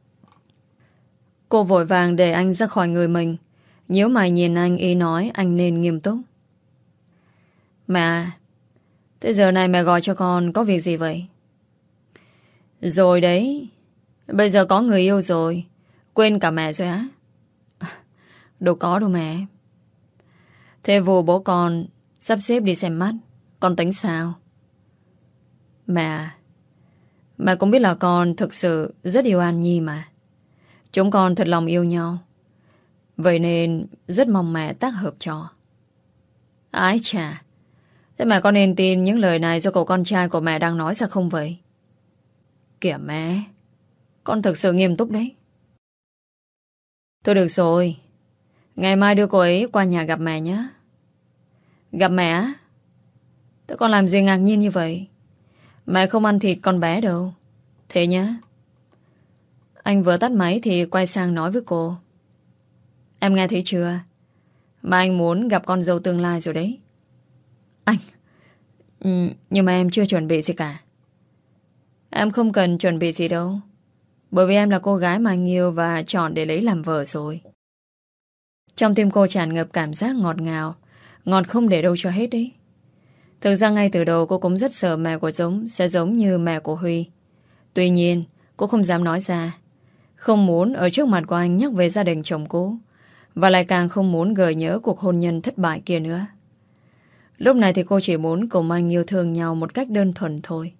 Cô vội vàng để anh ra khỏi người mình. Nhíu mày nhìn anh ý nói anh nên nghiêm túc. Mẹ, thế giờ này mẹ gọi cho con có việc gì vậy? Rồi đấy. Bây giờ có người yêu rồi, quên cả mẹ rồi á? Đâu có đâu mẹ. Thế vụ bố con sắp xếp đi xem mắt, con tính sao? Mẹ, mẹ cũng biết là con thực sự rất yêu An Nhi mà. Chúng con thật lòng yêu nhau. Vậy nên rất mong mẹ tác hợp cho. Ái chà, thế mẹ có nên tin những lời này do cậu con trai của mẹ đang nói ra không vậy? Kìa mẹ, con thực sự nghiêm túc đấy. Thôi được rồi, ngày mai đưa cô ấy qua nhà gặp mẹ nhé. Gặp mẹ á? Thế con làm gì ngạc nhiên như vậy? Mẹ không ăn thịt con bé đâu. Thế nhá. Anh vừa tắt máy thì quay sang nói với cô. Em nghe thấy chưa? Mà anh muốn gặp con dâu tương lai rồi đấy. Anh ừ, Nhưng mà em chưa chuẩn bị gì cả. Em không cần chuẩn bị gì đâu. Bởi vì em là cô gái mà anh yêu và chọn để lấy làm vợ rồi. Trong tim cô tràn ngập cảm giác ngọt ngào. Ngọt không để đâu cho hết đấy. Thực ra ngay từ đầu cô cũng rất sợ mẹ của Giống sẽ giống như mẹ của Huy. Tuy nhiên cô không dám nói ra. Không muốn ở trước mặt của anh nhắc về gia đình chồng cũ. Và lại càng không muốn gợi nhớ cuộc hôn nhân thất bại kia nữa. Lúc này thì cô chỉ muốn cùng anh yêu thương nhau một cách đơn thuần thôi.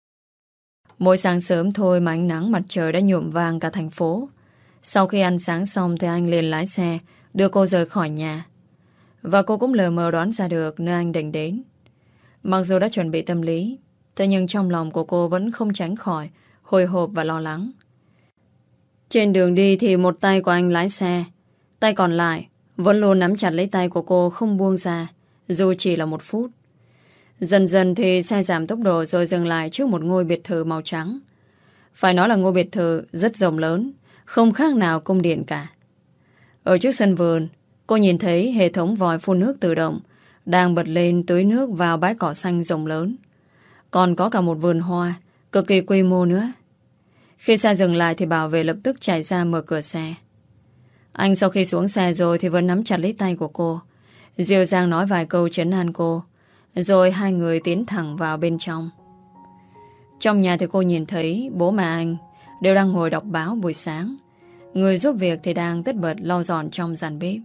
Mỗi sáng sớm thôi mà ánh nắng mặt trời đã nhuộm vàng cả thành phố. Sau khi ăn sáng xong thì anh liền lái xe đưa cô rời khỏi nhà. Và cô cũng lờ mờ đoán ra được nơi anh định đến. Mặc dù đã chuẩn bị tâm lý, thế nhưng trong lòng của cô vẫn không tránh khỏi hồi hộp và lo lắng. Trên đường đi thì một tay của anh lái xe, tay còn lại vẫn luôn nắm chặt lấy tay của cô không buông ra, dù chỉ là một phút. Dần dần thì xe giảm tốc độ rồi dừng lại trước một ngôi biệt thự màu trắng. Phải nói là ngôi biệt thự rất rộng lớn, không khác nào cung điện cả. Ở trước sân vườn, cô nhìn thấy hệ thống vòi phun nước tự động đang bật lên tưới nước vào bãi cỏ xanh rộng lớn. Còn có cả một vườn hoa cực kỳ quy mô nữa. Khi xe dừng lại thì bảo vệ lập tức chạy ra mở cửa xe. Anh sau khi xuống xe rồi thì vẫn nắm chặt lấy tay của cô, dịu dàng nói vài câu trấn an cô. Rồi hai người tiến thẳng vào bên trong. Trong nhà thì cô nhìn thấy bố mẹ anh đều đang ngồi đọc báo buổi sáng. Người giúp việc thì đang tất bật lau dọn trong gian bếp.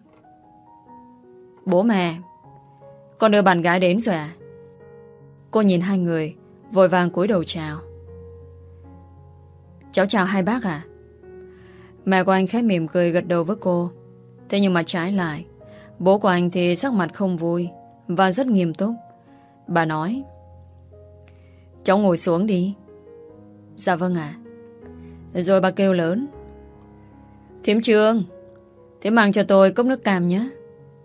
Bố mẹ, con đưa bạn gái đến rồi à? Cô nhìn hai người, vội vàng cúi đầu chào. Cháu chào hai bác à? Mẹ của anh khẽ mỉm cười gật đầu với cô. Thế nhưng mà trái lại, bố của anh thì sắc mặt không vui và rất nghiêm túc. Bà nói, cháu ngồi xuống đi. Dạ vâng ạ. Rồi bà kêu lớn, Thím Trương, thím mang cho tôi cốc nước cam nhé.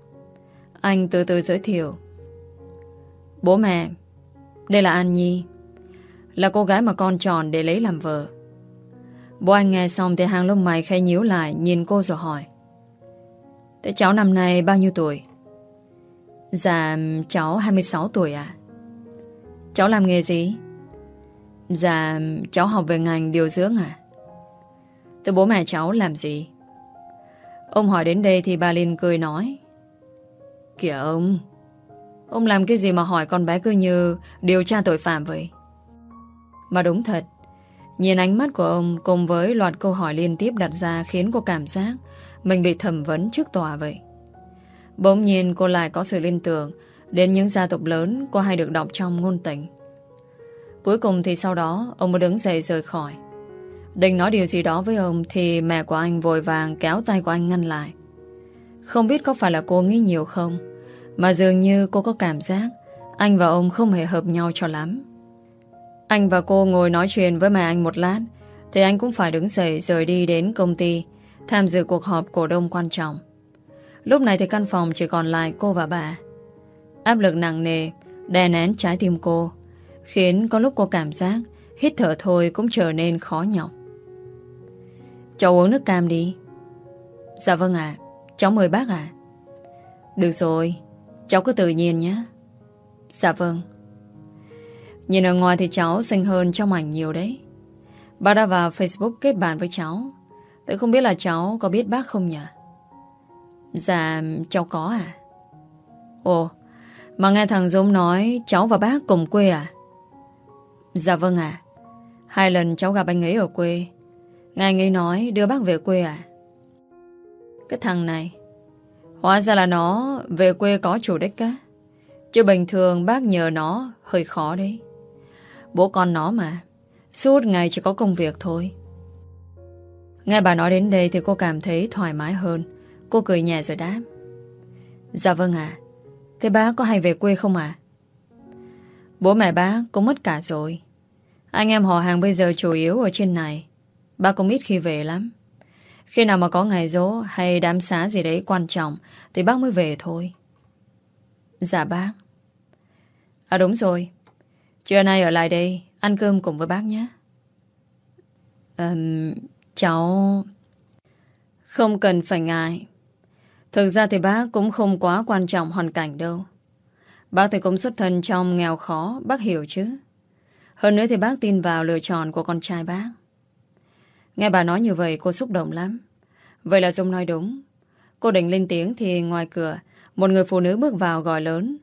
Anh từ từ giới thiệu, bố mẹ, đây là An Nhi, là cô gái mà con chọn để lấy làm vợ. Bố anh nghe xong thì hàng lông mày khẽ nhíu lại, nhìn cô rồi hỏi, thế cháu năm nay bao nhiêu tuổi? Dạ cháu hai mươi sáu tuổi ạ. Cháu làm nghề gì? Dạ cháu học về ngành điều dưỡng ạ. Thế bố mẹ cháu làm gì? Ông hỏi đến đây thì bà Linh cười nói, kìa ông, ông làm cái gì mà hỏi con bé cứ như điều tra tội phạm vậy? Mà đúng thật, nhìn ánh mắt của ông cùng với loạt câu hỏi liên tiếp đặt ra khiến cô cảm giác mình bị thẩm vấn trước tòa vậy. Bỗng nhiên cô lại có sự liên tưởng đến những gia tộc lớn cô hay được đọc trong ngôn tình. Cuối cùng thì sau đó ông mới đứng dậy rời khỏi. Định nói điều gì đó với ông thì mẹ của anh vội vàng kéo tay của anh ngăn lại. Không biết có phải là cô nghĩ nhiều không, mà dường như cô có cảm giác anh và ông không hề hợp nhau cho lắm. Anh và cô ngồi nói chuyện với mẹ anh một lát thì anh cũng phải đứng dậy rời đi đến công ty tham dự cuộc họp cổ đông quan trọng. Lúc này thì căn phòng chỉ còn lại cô và bà. Áp lực nặng nề đè nén trái tim cô, khiến có lúc cô cảm giác hít thở thôi cũng trở nên khó nhọc. Cháu uống nước cam đi. Dạ vâng ạ. Cháu mời bác ạ. Được rồi, cháu cứ tự nhiên nhé. Dạ vâng. Nhìn ở ngoài thì cháu xinh hơn trong ảnh nhiều đấy. Bác đã vào Facebook kết bạn với cháu. Tôi không biết là cháu có biết bác không nhỉ? Dạ cháu có à. Ồ, mà nghe thằng Dũng nói cháu và bác cùng quê à? Dạ vâng ạ. Hai lần cháu gặp anh ấy ở quê. Nghe anh ấy nói đưa bác về quê à? Cái thằng này, hóa ra là nó về quê có chủ đích á. Chứ bình thường bác nhờ nó hơi khó đấy. Bố con nó mà, suốt ngày chỉ có công việc thôi. Nghe bà nói đến đây thì cô cảm thấy thoải mái hơn. Cô cười nhẹ rồi đáp, dạ vâng ạ. Thế bác có hay về quê không ạ? Bố mẹ bác cũng mất cả rồi. Anh em họ hàng bây giờ chủ yếu ở trên này. Bác cũng ít khi về lắm. Khi nào mà có ngày giỗ hay đám xá gì đấy quan trọng thì bác mới về thôi. Dạ bác. À đúng rồi, trưa nay ở lại đây ăn cơm cùng với bác nhé. Ờm, cháu... Không cần phải ngại. Thực ra thì bác cũng không quá quan trọng hoàn cảnh đâu. Bác thì cũng xuất thân trong nghèo khó, bác hiểu chứ. Hơn nữa thì bác tin vào lựa chọn của con trai bác. Nghe bà nói như vậy cô xúc động lắm. Vậy là Dung nói đúng. Cô định lên tiếng thì ngoài cửa một người phụ nữ bước vào gọi lớn.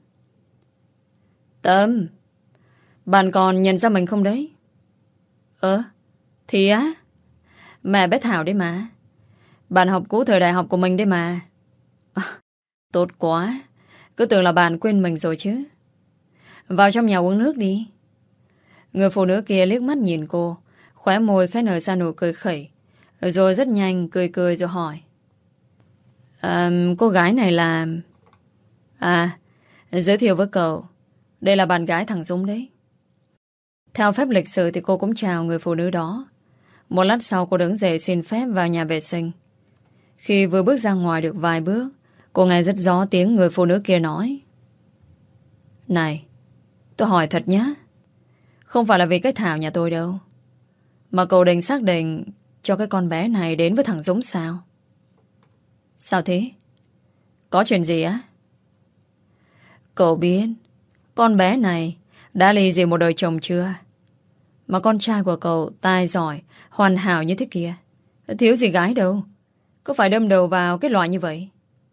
Tâm, bạn còn nhận ra mình không đấy? Ơ, thì á? Mẹ bé Thảo đấy mà. Bạn học cũ thời đại học của mình đấy mà. À, tốt quá. Cứ tưởng là bạn quên mình rồi chứ. Vào trong nhà uống nước đi. Người phụ nữ kia liếc mắt nhìn cô, khóe môi khẽ nở ra nụ cười khẩy, rồi rất nhanh cười cười rồi hỏi. À, cô gái này là... À, giới thiệu với cậu, đây là bạn gái thằng Dũng đấy. Theo phép lịch sự thì cô cũng chào người phụ nữ đó. Một lát sau cô đứng dậy xin phép vào nhà vệ sinh. Khi vừa bước ra ngoài được vài bước, cô nghe rất rõ tiếng người phụ nữ kia nói. Này, tôi hỏi thật nhá. Không phải là vì cái Thảo nhà tôi đâu, mà cậu định xác định cho cái con bé này đến với thằng Dũng sao? Sao thế? Có chuyện gì á? Cậu biết con bé này đã ly dị một đời chồng chưa? Mà con trai của cậu tài giỏi, hoàn hảo như thế kia, thiếu gì gái đâu. Có phải đâm đầu vào cái loại như vậy?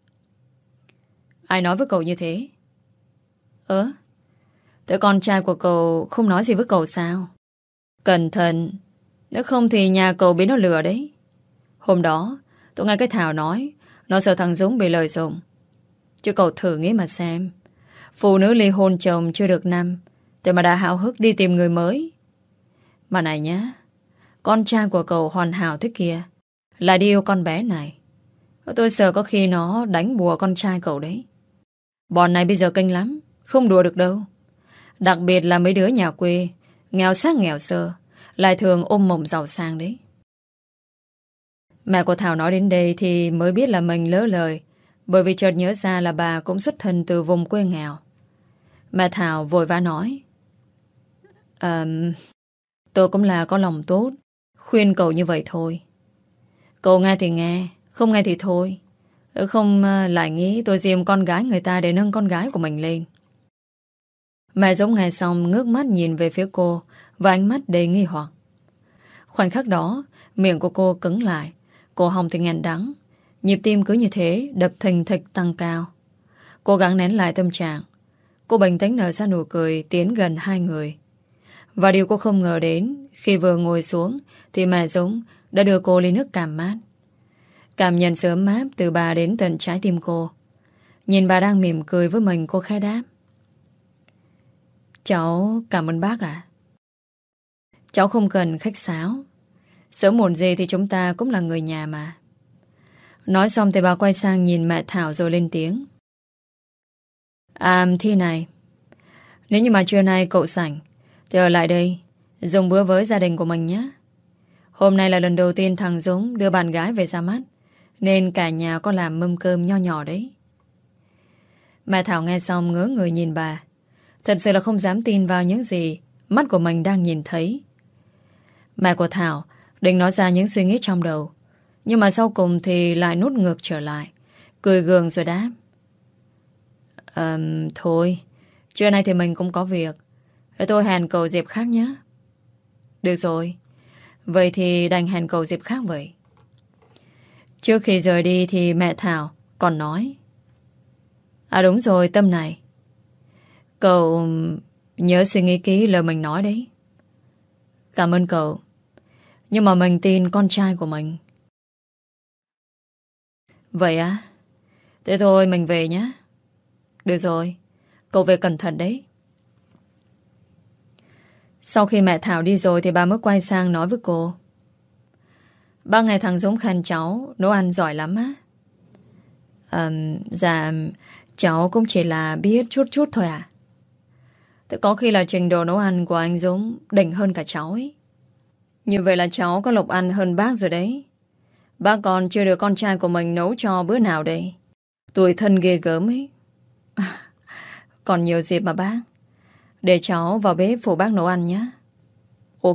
Ai nói với cậu như thế? Ơ, thế con trai của cậu không nói gì với cậu sao? Cẩn thận, nếu không thì nhà cậu bị nó lừa đấy. Hôm đó tôi nghe cái Thảo nói nó sợ thằng Dũng bị lợi dụng. Chứ cậu thử nghĩ mà xem, phụ nữ ly hôn chồng chưa được năm thế mà đã háo hức đi tìm người mới. Mà này nhá, con trai của cậu hoàn hảo thế kia lại đi yêu con bé này. Tôi sợ có khi nó đánh bùa con trai cậu đấy. Bọn này bây giờ kinh lắm, không đùa được đâu. Đặc biệt là mấy đứa nhà quê, nghèo xác nghèo sơ, lại thường ôm mộng giàu sang đấy. Mẹ của Thảo nói đến đây thì mới biết là mình lỡ lời, bởi vì chợt nhớ ra là bà cũng xuất thân từ vùng quê nghèo. Mẹ Thảo vội vã nói. À, tôi cũng là có lòng tốt, khuyên cậu như vậy thôi. Cậu nghe thì nghe, không nghe thì thôi. Không lại nghĩ tôi diêm con gái người ta để nâng con gái của mình lên. Mẹ Dũng nghe xong ngước mắt nhìn về phía cô và ánh mắt đầy nghi hoặc. Khoảnh khắc đó, miệng của cô cứng lại, cổ họng thì nghẹn đắng, nhịp tim cứ như thế đập thình thịch tăng cao. Cố gắng nén lại tâm trạng, cô bình tĩnh nở ra nụ cười tiến gần hai người. Và điều cô không ngờ đến, khi vừa ngồi xuống thì mẹ Dũng đã đưa cô ly nước cam mát. Cảm nhận sự ấm áp từ bà đến tận trái tim cô. Nhìn bà đang mỉm cười với mình, cô khẽ đáp. Cháu cảm ơn bác ạ. Cháu không cần khách sáo. Sớm muộn gì thì chúng ta cũng là người nhà mà. Nói xong thì bà quay sang nhìn mẹ Thảo rồi lên tiếng. À, Thi này, nếu như mà trưa nay cậu rảnh thì ở lại đây dùng bữa với gia đình của mình nhé. Hôm nay là lần đầu tiên thằng Dũng đưa bạn gái về ra mắt, nên cả nhà có làm mâm cơm nho nhỏ đấy. Mẹ Thảo nghe xong ngớ người nhìn bà. Thật sự là không dám tin vào những gì mắt của mình đang nhìn thấy. Mẹ của Thảo định nói ra những suy nghĩ trong đầu, nhưng mà sau cùng thì lại nuốt ngược trở lại, cười gượng rồi đáp. Ờ, thôi, trưa nay thì mình cũng có việc. Tôi hẹn cậu dịp khác nhé. Được rồi, vậy thì đành hẹn cậu dịp khác vậy. Trước khi rời đi thì mẹ Thảo còn nói. À đúng rồi, Tâm này, cậu nhớ suy nghĩ kỹ lời mình nói đấy. Cảm ơn cậu, nhưng mà mình tin con trai của mình. Vậy á? Thế thôi mình về nhé. Được rồi, cậu về cẩn thận đấy. Sau khi mẹ Thảo đi rồi thì bà mới quay sang nói với cô. Ba ngày thằng Dũng khen cháu nấu ăn giỏi lắm á. À, dạ, cháu cũng chỉ là biết chút chút thôi à. Thế có khi là trình độ nấu ăn của anh Dũng đỉnh hơn cả cháu ấy. Như vậy là cháu có lộc ăn hơn bác rồi đấy. Bác còn chưa được con trai của mình nấu cho bữa nào đây. Tuổi thân ghê gớm ấy. Còn nhiều dịp mà bác. Để cháu vào bếp phụ bác nấu ăn nhé. Ok.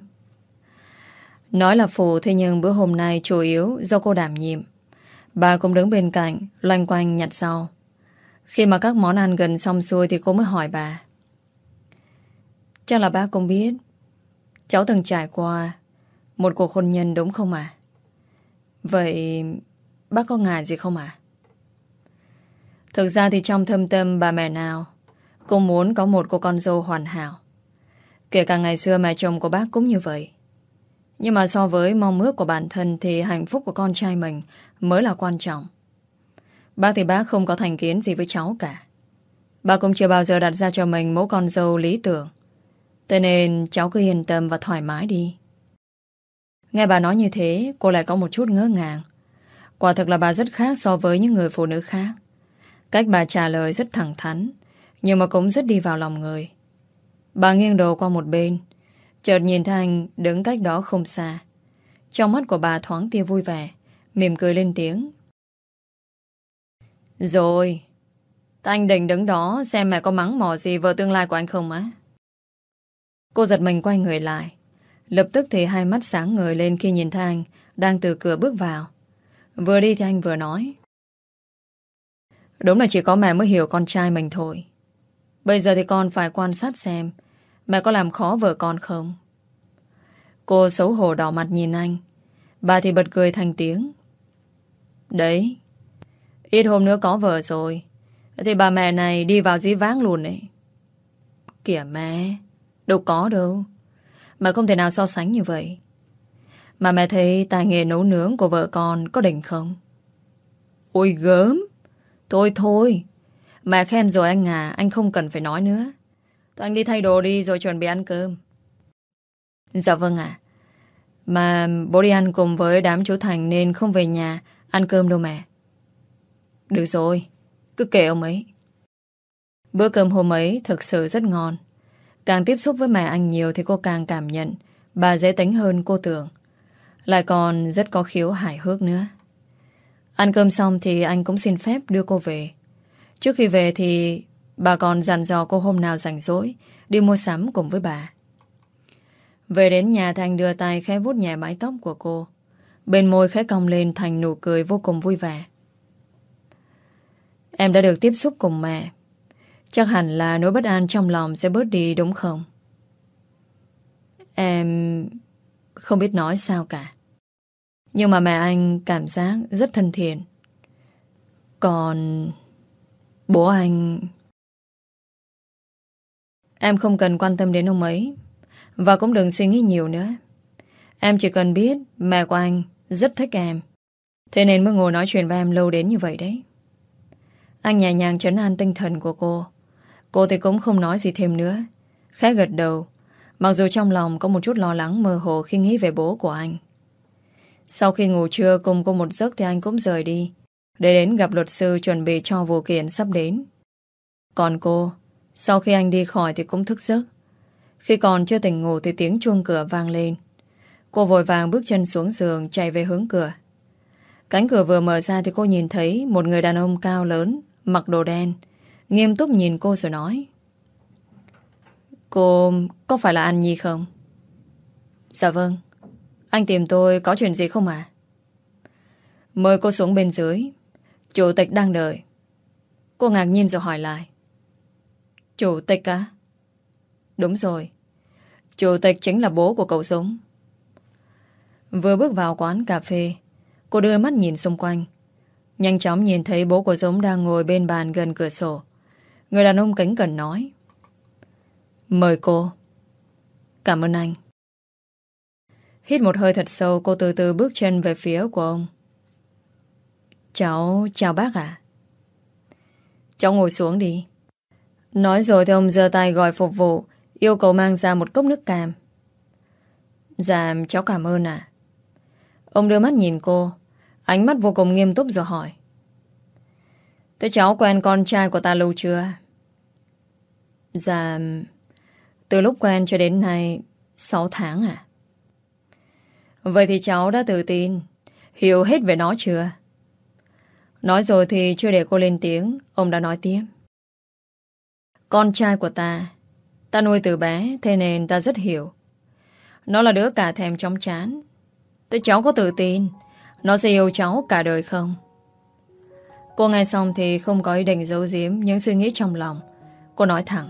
Nói là phụ, thế nhưng bữa hôm nay chủ yếu do cô đảm nhiệm. Bà cũng đứng bên cạnh, loanh quanh nhặt rau. Khi mà các món ăn gần xong xuôi thì cô mới hỏi bà. Chắc là bác cũng biết cháu từng trải qua một cuộc hôn nhân đúng không ạ? Vậy bác có ngại gì không ạ? Thực ra thì trong thâm tâm bà mẹ nào cô muốn có một cô con dâu hoàn hảo. Kể cả ngày xưa mẹ chồng của bác cũng như vậy. Nhưng mà so với mong ước của bản thân thì hạnh phúc của con trai mình mới là quan trọng. Bác thì bác không có thành kiến gì với cháu cả. Bác cũng chưa bao giờ đặt ra cho mình mẫu con dâu lý tưởng. Thế nên cháu cứ yên tâm và thoải mái đi. Nghe bà nói như thế, cô lại có một chút ngỡ ngàng. Quả thực là bà rất khác so với những người phụ nữ khác. Cách bà trả lời rất thẳng thắn, nhưng mà cũng rất đi vào lòng người. Bà nghiêng đầu qua một bên, chợt nhìn thấy anh đứng cách đó không xa. Trong mắt của bà thoáng tia vui vẻ, mỉm cười lên tiếng. Rồi, anh định đứng đó xem mẹ có mắng mỏ gì vợ tương lai của anh không á? Cô giật mình quay người lại. Lập tức thì hai mắt sáng ngời lên khi nhìn thấy anh đang từ cửa bước vào. Vừa đi thì anh vừa nói. Đúng là chỉ có mẹ mới hiểu con trai mình thôi. Bây giờ thì con phải quan sát xem mẹ có làm khó vợ con không. Cô xấu hổ đỏ mặt nhìn anh. Bà thì bật cười thành tiếng. Đấy, ít hôm nữa có vợ rồi thì bà mẹ này đi vào dí váng luôn đấy. Kìa mẹ, đâu có đâu. Mà không thể nào so sánh như vậy. Mà mẹ thấy tài nghề nấu nướng của vợ con có đỉnh không? Ôi gớm. Thôi thôi, mẹ khen rồi anh à, anh không cần phải nói nữa. Thôi anh đi thay đồ đi rồi chuẩn bị ăn cơm. Dạ vâng ạ. Mà bố đi ăn cùng với đám chú Thành nên không về nhà ăn cơm đâu mẹ. Được rồi, cứ kệ ông ấy. Bữa cơm hôm ấy thực sự rất ngon. Càng tiếp xúc với mẹ anh nhiều thì cô càng cảm nhận bà dễ tính hơn cô tưởng. Lại còn rất có khiếu hài hước nữa. Ăn cơm xong thì anh cũng xin phép đưa cô về. Trước khi về thì bà còn dặn dò cô hôm nào rảnh rỗi đi mua sắm cùng với bà. Về đến nhà thì anh đưa tay khẽ vuốt nhẹ mái tóc của cô. Bên môi khẽ cong lên thành nụ cười vô cùng vui vẻ. Em đã được tiếp xúc cùng mẹ. Chắc hẳn là nỗi bất an trong lòng sẽ bớt đi đúng không? Em không biết nói sao cả. Nhưng mà mẹ anh cảm giác rất thân thiện. Còn bố anh... Em không cần quan tâm đến ông ấy. Và cũng đừng suy nghĩ nhiều nữa. Em chỉ cần biết mẹ của anh rất thích em. Thế nên mới ngồi nói chuyện với em lâu đến như vậy đấy. Anh nhẹ nhàng trấn an tinh thần của cô. Cô thì cũng không nói gì thêm nữa. Khẽ gật đầu. Mặc dù trong lòng có một chút lo lắng mơ hồ khi nghĩ về bố của anh. Sau khi ngủ trưa cùng cô một giấc thì anh cũng rời đi để đến gặp luật sư chuẩn bị cho vụ kiện sắp đến. Còn cô, sau khi anh đi khỏi thì cũng thức giấc. Khi còn chưa tỉnh ngủ thì tiếng chuông cửa vang lên. Cô vội vàng bước chân xuống giường chạy về hướng cửa. Cánh cửa vừa mở ra thì cô nhìn thấy một người đàn ông cao lớn, mặc đồ đen, nghiêm túc nhìn cô rồi nói. Cô có phải là An Nhi không? Dạ vâng. Anh tìm tôi có chuyện gì không à? Mời cô xuống bên dưới. Chủ tịch đang đợi. Cô ngạc nhiên rồi hỏi lại. Chủ tịch á? Đúng rồi. Chủ tịch chính là bố của cậu Dũng. Vừa bước vào quán cà phê, cô đưa mắt nhìn xung quanh. Nhanh chóng nhìn thấy bố của Dũng đang ngồi bên bàn gần cửa sổ. Người đàn ông kính cẩn nói. Mời cô. Cảm ơn anh. Hít một hơi thật sâu, cô từ từ bước chân về phía của ông. Cháu chào bác ạ. Cháu ngồi xuống đi. Nói rồi thì ông giơ tay gọi phục vụ, yêu cầu mang ra một cốc nước cam. Dạ cháu cảm ơn ạ. Ông đưa mắt nhìn cô, ánh mắt vô cùng nghiêm túc rồi hỏi. Thế cháu quen con trai của ta lâu chưa? Dạ từ lúc quen cho đến nay sáu tháng à? Vậy thì cháu đã tự tin hiểu hết về nó chưa? Nói rồi thì chưa để cô lên tiếng, ông đã nói tiếp. Con trai của ta Ta nuôi từ bé, thế nên ta rất hiểu. Nó là đứa cả thèm chóng chán. Thế cháu có tự tin nó sẽ yêu cháu cả đời không? Cô nghe xong thì không có ý định giấu giếm những suy nghĩ trong lòng. Cô nói thẳng: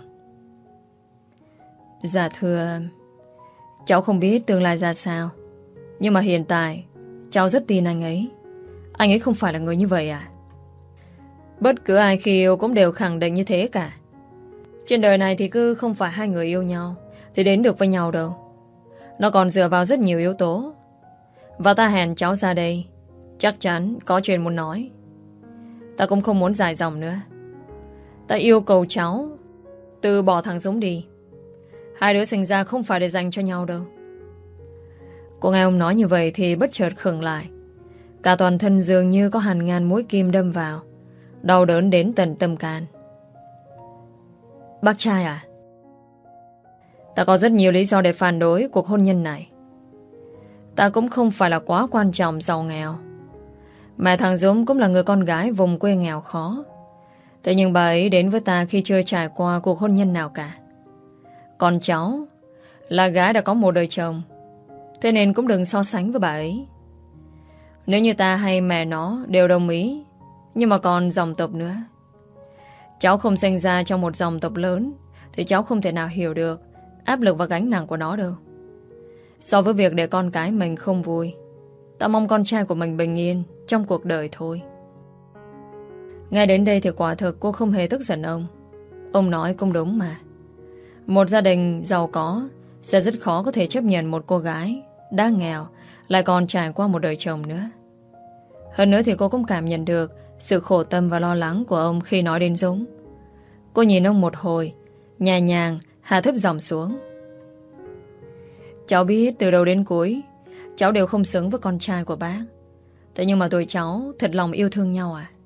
Dạ thưa, cháu không biết tương lai ra sao, nhưng mà hiện tại cháu rất tin anh ấy. Anh ấy không phải là người như vậy à? Bất cứ ai khi yêu cũng đều khẳng định như thế cả. Trên đời này thì cứ không phải hai người yêu nhau thì đến được với nhau đâu. Nó còn dựa vào rất nhiều yếu tố. Và ta hẹn cháu ra đây chắc chắn có chuyện muốn nói. Ta cũng không muốn dài dòng nữa. Ta yêu cầu cháu từ bỏ thằng Dũng đi. Hai đứa sinh ra không phải để dành cho nhau đâu. Cô nghe ông nói như vậy thì bất chợt khựng lại. Cả toàn thân dường như có hàng ngàn mũi kim đâm vào, đau đớn đến tận tâm can. Bác trai à? Ta có rất nhiều lý do để phản đối cuộc hôn nhân này. Ta cũng không phải là quá quan trọng giàu nghèo. Mẹ thằng Dũng cũng là người con gái vùng quê nghèo khó. Thế nhưng bà ấy đến với ta khi chưa trải qua cuộc hôn nhân nào cả. Còn cháu là gái đã có một đời chồng, thế nên cũng đừng so sánh với bà ấy. Nếu như ta hay mẹ nó đều đồng ý, nhưng mà còn dòng tộc nữa. Cháu không sinh ra trong một dòng tộc lớn thì cháu không thể nào hiểu được áp lực và gánh nặng của nó đâu. So với việc để con cái mình không vui, ta mong con trai của mình bình yên trong cuộc đời thôi. Ngay đến đây thì quả thực cô không hề tức giận ông. Ông nói cũng đúng mà. Một gia đình giàu có sẽ rất khó có thể chấp nhận một cô gái đã nghèo lại còn trải qua một đời chồng nữa. Hơn nữa thì cô cũng cảm nhận được sự khổ tâm và lo lắng của ông khi nói đến Dũng. Cô nhìn ông một hồi, nhẹ nhàng hạ thấp giọng xuống. Cháu biết từ đầu đến cuối cháu đều không xứng với con trai của bác. Thế nhưng mà tụi cháu thật lòng yêu thương nhau à?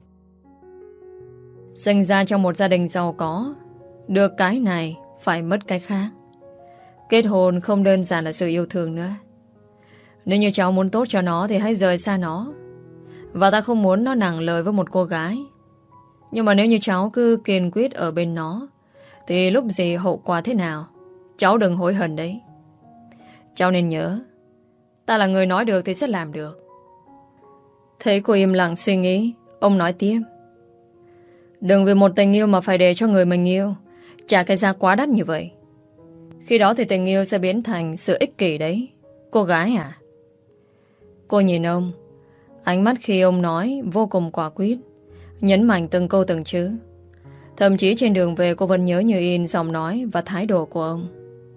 Sinh ra trong một gia đình giàu có, được cái này phải mất cái khác. Kết hôn không đơn giản là sự yêu thương nữa. Nếu như cháu muốn tốt cho nó thì hãy rời xa nó. Và ta không muốn nó nặng lời với một cô gái. Nhưng mà nếu như cháu cứ kiên quyết ở bên nó thì lúc gì hậu quả thế nào cháu đừng hối hận đấy. Cháu nên nhớ, ta là người nói được thì sẽ làm được. Thấy cô im lặng suy nghĩ, ông nói tiếp: Đừng vì một tình yêu mà phải để cho người mình yêu trả cái giá quá đắt như vậy. Khi đó thì tình yêu sẽ biến thành sự ích kỷ đấy, cô gái à? Cô nhìn ông, ánh mắt khi ông nói vô cùng quả quyết, nhấn mạnh từng câu từng chữ. Thậm chí trên đường về cô vẫn nhớ như in giọng nói và thái độ của ông.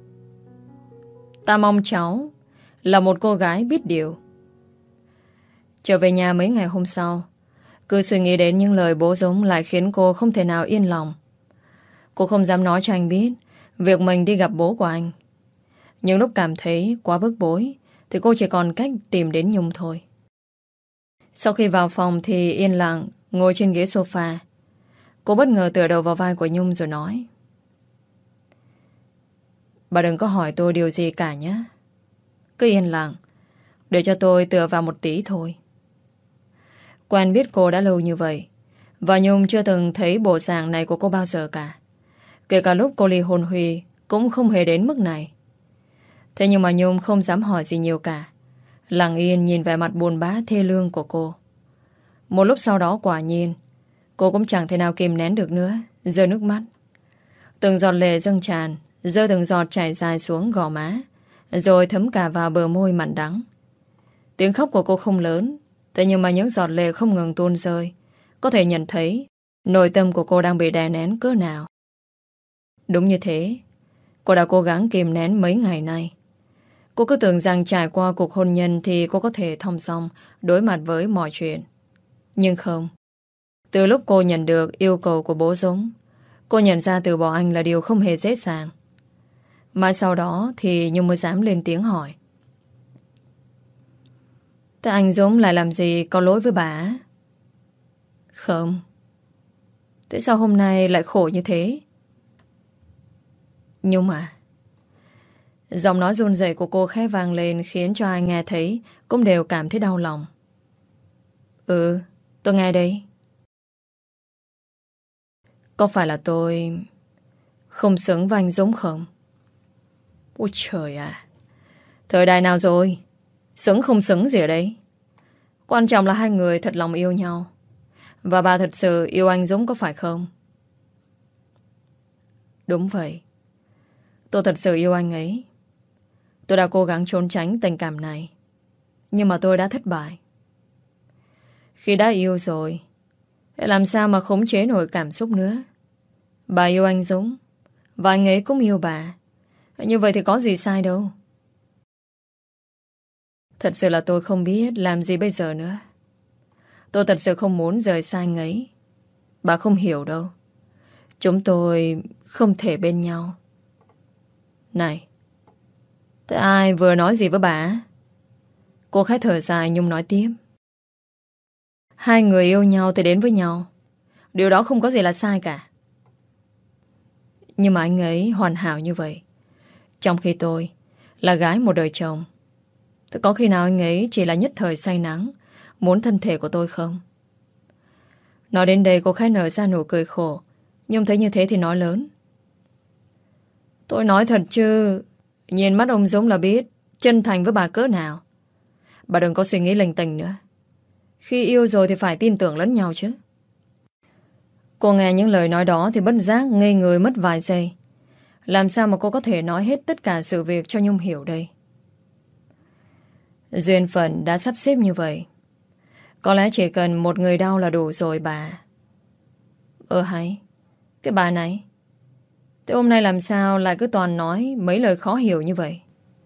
Ta mong cháu là một cô gái biết điều. Trở về nhà mấy ngày hôm sau, cứ suy nghĩ đến những lời bố Dũng lại khiến cô không thể nào yên lòng. Cô không dám nói cho anh biết việc mình đi gặp bố của anh. Những lúc cảm thấy quá bức bối thì cô chỉ còn cách tìm đến Nhung thôi. Sau khi vào phòng thì yên lặng ngồi trên ghế sofa. Cô bất ngờ tựa đầu vào vai của Nhung rồi nói: Bà đừng có hỏi tôi điều gì cả nhé. Cứ yên lặng để cho tôi tựa vào một tí thôi. Quen biết cô đã lâu như vậy, và Nhung chưa từng thấy bộ dạng này của cô bao giờ cả. Kể cả lúc cô ly hôn Huy cũng không hề đến mức này. Thế nhưng mà Nhung không dám hỏi gì nhiều cả, lặng yên nhìn vẻ mặt buồn bã thê lương của cô. Một lúc sau đó quả nhiên cô cũng chẳng thể nào kìm nén được nữa, rơi nước mắt. Từng giọt lệ dâng tràn, rơi từng giọt chảy dài xuống gò má, rồi thấm cả vào bờ môi mặn đắng. Tiếng khóc của cô không lớn, thế nhưng mà những giọt lệ không ngừng tuôn rơi. Có thể nhận thấy nội tâm của cô đang bị đè nén cỡ nào. Đúng như thế, cô đã cố gắng kìm nén mấy ngày nay. Cô cứ tưởng rằng trải qua cuộc hôn nhân thì cô có thể thong song đối mặt với mọi chuyện. Nhưng không. Từ lúc cô nhận được yêu cầu của bố Dũng, cô nhận ra từ bỏ anh là điều không hề dễ dàng. Mãi sau đó thì Nhung mới dám lên tiếng hỏi: Thế anh Dũng lại làm gì có lỗi với bà? Không. Thế sao hôm nay lại khổ như thế? Nhung à. Giọng nói run rẩy của cô khẽ vang lên khiến cho ai nghe thấy cũng đều cảm thấy đau lòng. Ừ, tôi nghe đây. Có phải là tôi không xứng với anh Dũng không? Ôi trời à, thời đại nào rồi? Xứng không xứng gì ở đấy. Quan trọng là hai người thật lòng yêu nhau. Và bà thật sự yêu anh Dũng có phải không? Đúng vậy. Tôi thật sự yêu anh ấy. Tôi đã cố gắng trốn tránh tình cảm này, nhưng mà tôi đã thất bại. Khi đã yêu rồi, làm sao mà khống chế nổi cảm xúc nữa. Bà yêu anh Dũng, và anh ấy cũng yêu bà. Như vậy thì có gì sai đâu. Thật sự là tôi không biết làm gì bây giờ nữa. Tôi thật sự không muốn rời xa anh ấy. Bà không hiểu đâu. Chúng tôi không thể bên nhau. Này, thế ai vừa nói gì với bà? Cô khách thở dài Nhung nói tiếp. Hai người yêu nhau thì đến với nhau. Điều đó không có gì là sai cả. Nhưng mà anh ấy hoàn hảo như vậy, trong khi tôi là gái một đời chồng. Thế có khi nào anh ấy chỉ là nhất thời say nắng, muốn thân thể của tôi không? Nói đến đây cô khách nở ra nụ cười khổ. Nhung thấy như thế thì nói lớn. Tôi nói thật chứ, nhìn mắt ông Dũng là biết chân thành với bà cỡ nào. Bà đừng có suy nghĩ linh tinh nữa. Khi yêu rồi thì phải tin tưởng lẫn nhau chứ. Cô nghe những lời nói đó thì bất giác ngây người mất vài giây. Làm sao mà cô có thể nói hết tất cả sự việc cho Nhung hiểu đây? Duyên phận đã sắp xếp như vậy. Có lẽ chỉ cần một người đau là đủ rồi bà. Ờ hay, cái bà này, thế hôm nay làm sao lại cứ toàn nói mấy lời khó hiểu như vậy?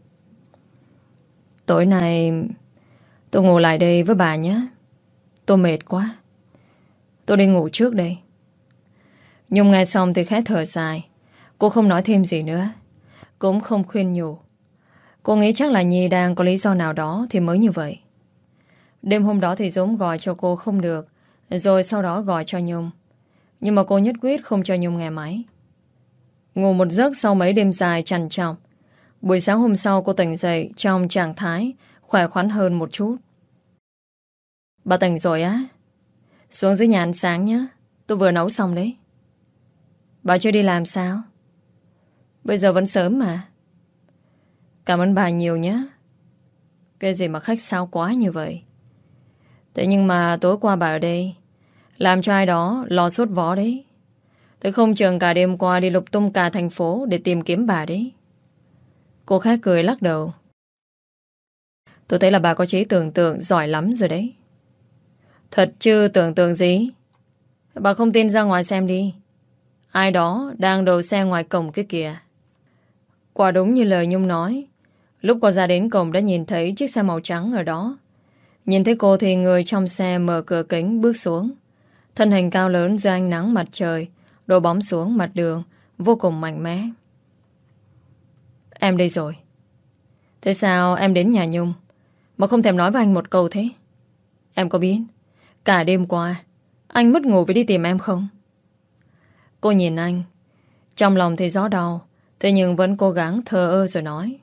Tối nay tôi ngủ lại đây với bà nhé. Tôi mệt quá. Tôi đi ngủ trước đây. Nhung nghe xong thì khẽ thở dài. Cô không nói thêm gì nữa, cũng không khuyên nhủ. Cô nghĩ chắc là Nhi đang có lý do nào đó thì mới như vậy. Đêm hôm đó thì Dũng gọi cho cô không được, rồi sau đó gọi cho Nhung. Nhưng mà cô nhất quyết không cho Nhung nghe máy. Ngủ một giấc sau mấy đêm dài trằn trọc. Buổi sáng hôm sau cô tỉnh dậy trong trạng thái khỏe khoắn hơn một chút. Bà tỉnh rồi á? Xuống dưới nhà ăn sáng nhé. Tôi vừa nấu xong đấy. Bà chưa đi làm sao? Bây giờ vẫn sớm mà. Cảm ơn bà nhiều nhé. Cái gì mà khách sáo quá như vậy? Thế nhưng mà tối qua bà ở đây, làm cho ai đó lo sốt vó đấy. Tôi không chừng cả đêm qua đi lục tung cả thành phố để tìm kiếm bà đấy. Cô khác cười lắc đầu. Tôi thấy là bà có trí tưởng tượng giỏi lắm rồi đấy. Thật chứ tưởng tượng gì? Bà không tin ra ngoài xem đi. Ai đó đang đậu xe ngoài cổng kia kìa. Quả đúng như lời Nhung nói. Lúc cô ra đến cổng đã nhìn thấy chiếc xe màu trắng ở đó. Nhìn thấy cô thì người trong xe mở cửa kính bước xuống. Thân hình cao lớn dưới ánh nắng mặt trời đổ bóng xuống mặt đường, vô cùng mạnh mẽ. Em đây rồi. Thế sao em đến nhà Nhung mà không thèm nói với anh một câu thế? Em có biết cả đêm qua anh mất ngủ vì đi tìm em không? Cô nhìn anh, trong lòng thì gió đau, thế nhưng vẫn cố gắng thờ ơ rồi nói.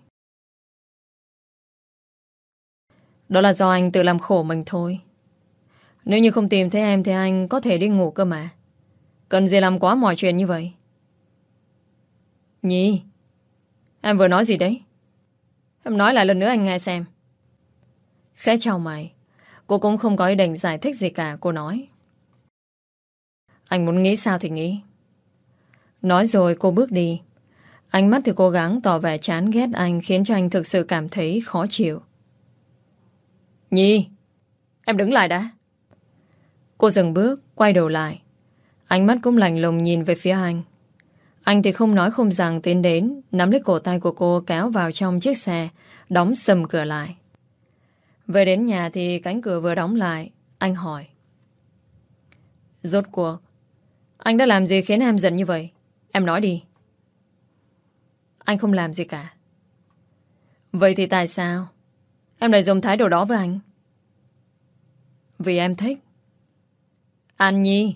Đó là do anh tự làm khổ mình thôi. Nếu như không tìm thấy em thì anh có thể đi ngủ cơ mà. Cần gì làm quá mọi chuyện như vậy? Nhi, em vừa nói gì đấy? Em nói lại lần nữa anh nghe xem. Khẽ chào mày. Cô cũng không có ý định giải thích gì cả. Cô nói, anh muốn nghĩ sao thì nghĩ. Nói rồi cô bước đi. Ánh mắt thì cố gắng tỏ vẻ chán ghét anh, khiến cho anh thực sự cảm thấy khó chịu. Nhi, em đứng lại đã. Cô dừng bước, quay đầu lại. Ánh mắt cũng lạnh lùng nhìn về phía anh. Anh thì không nói không rằng tiến đến, nắm lấy cổ tay của cô kéo vào trong chiếc xe, đóng sầm cửa lại. Về đến nhà thì cánh cửa vừa đóng lại. Anh hỏi, rốt cuộc anh đã làm gì khiến em giận như vậy? Em nói đi. Anh không làm gì cả. Vậy thì tại sao em lại dùng thái độ đó với anh? Vì em thích. An Nhi,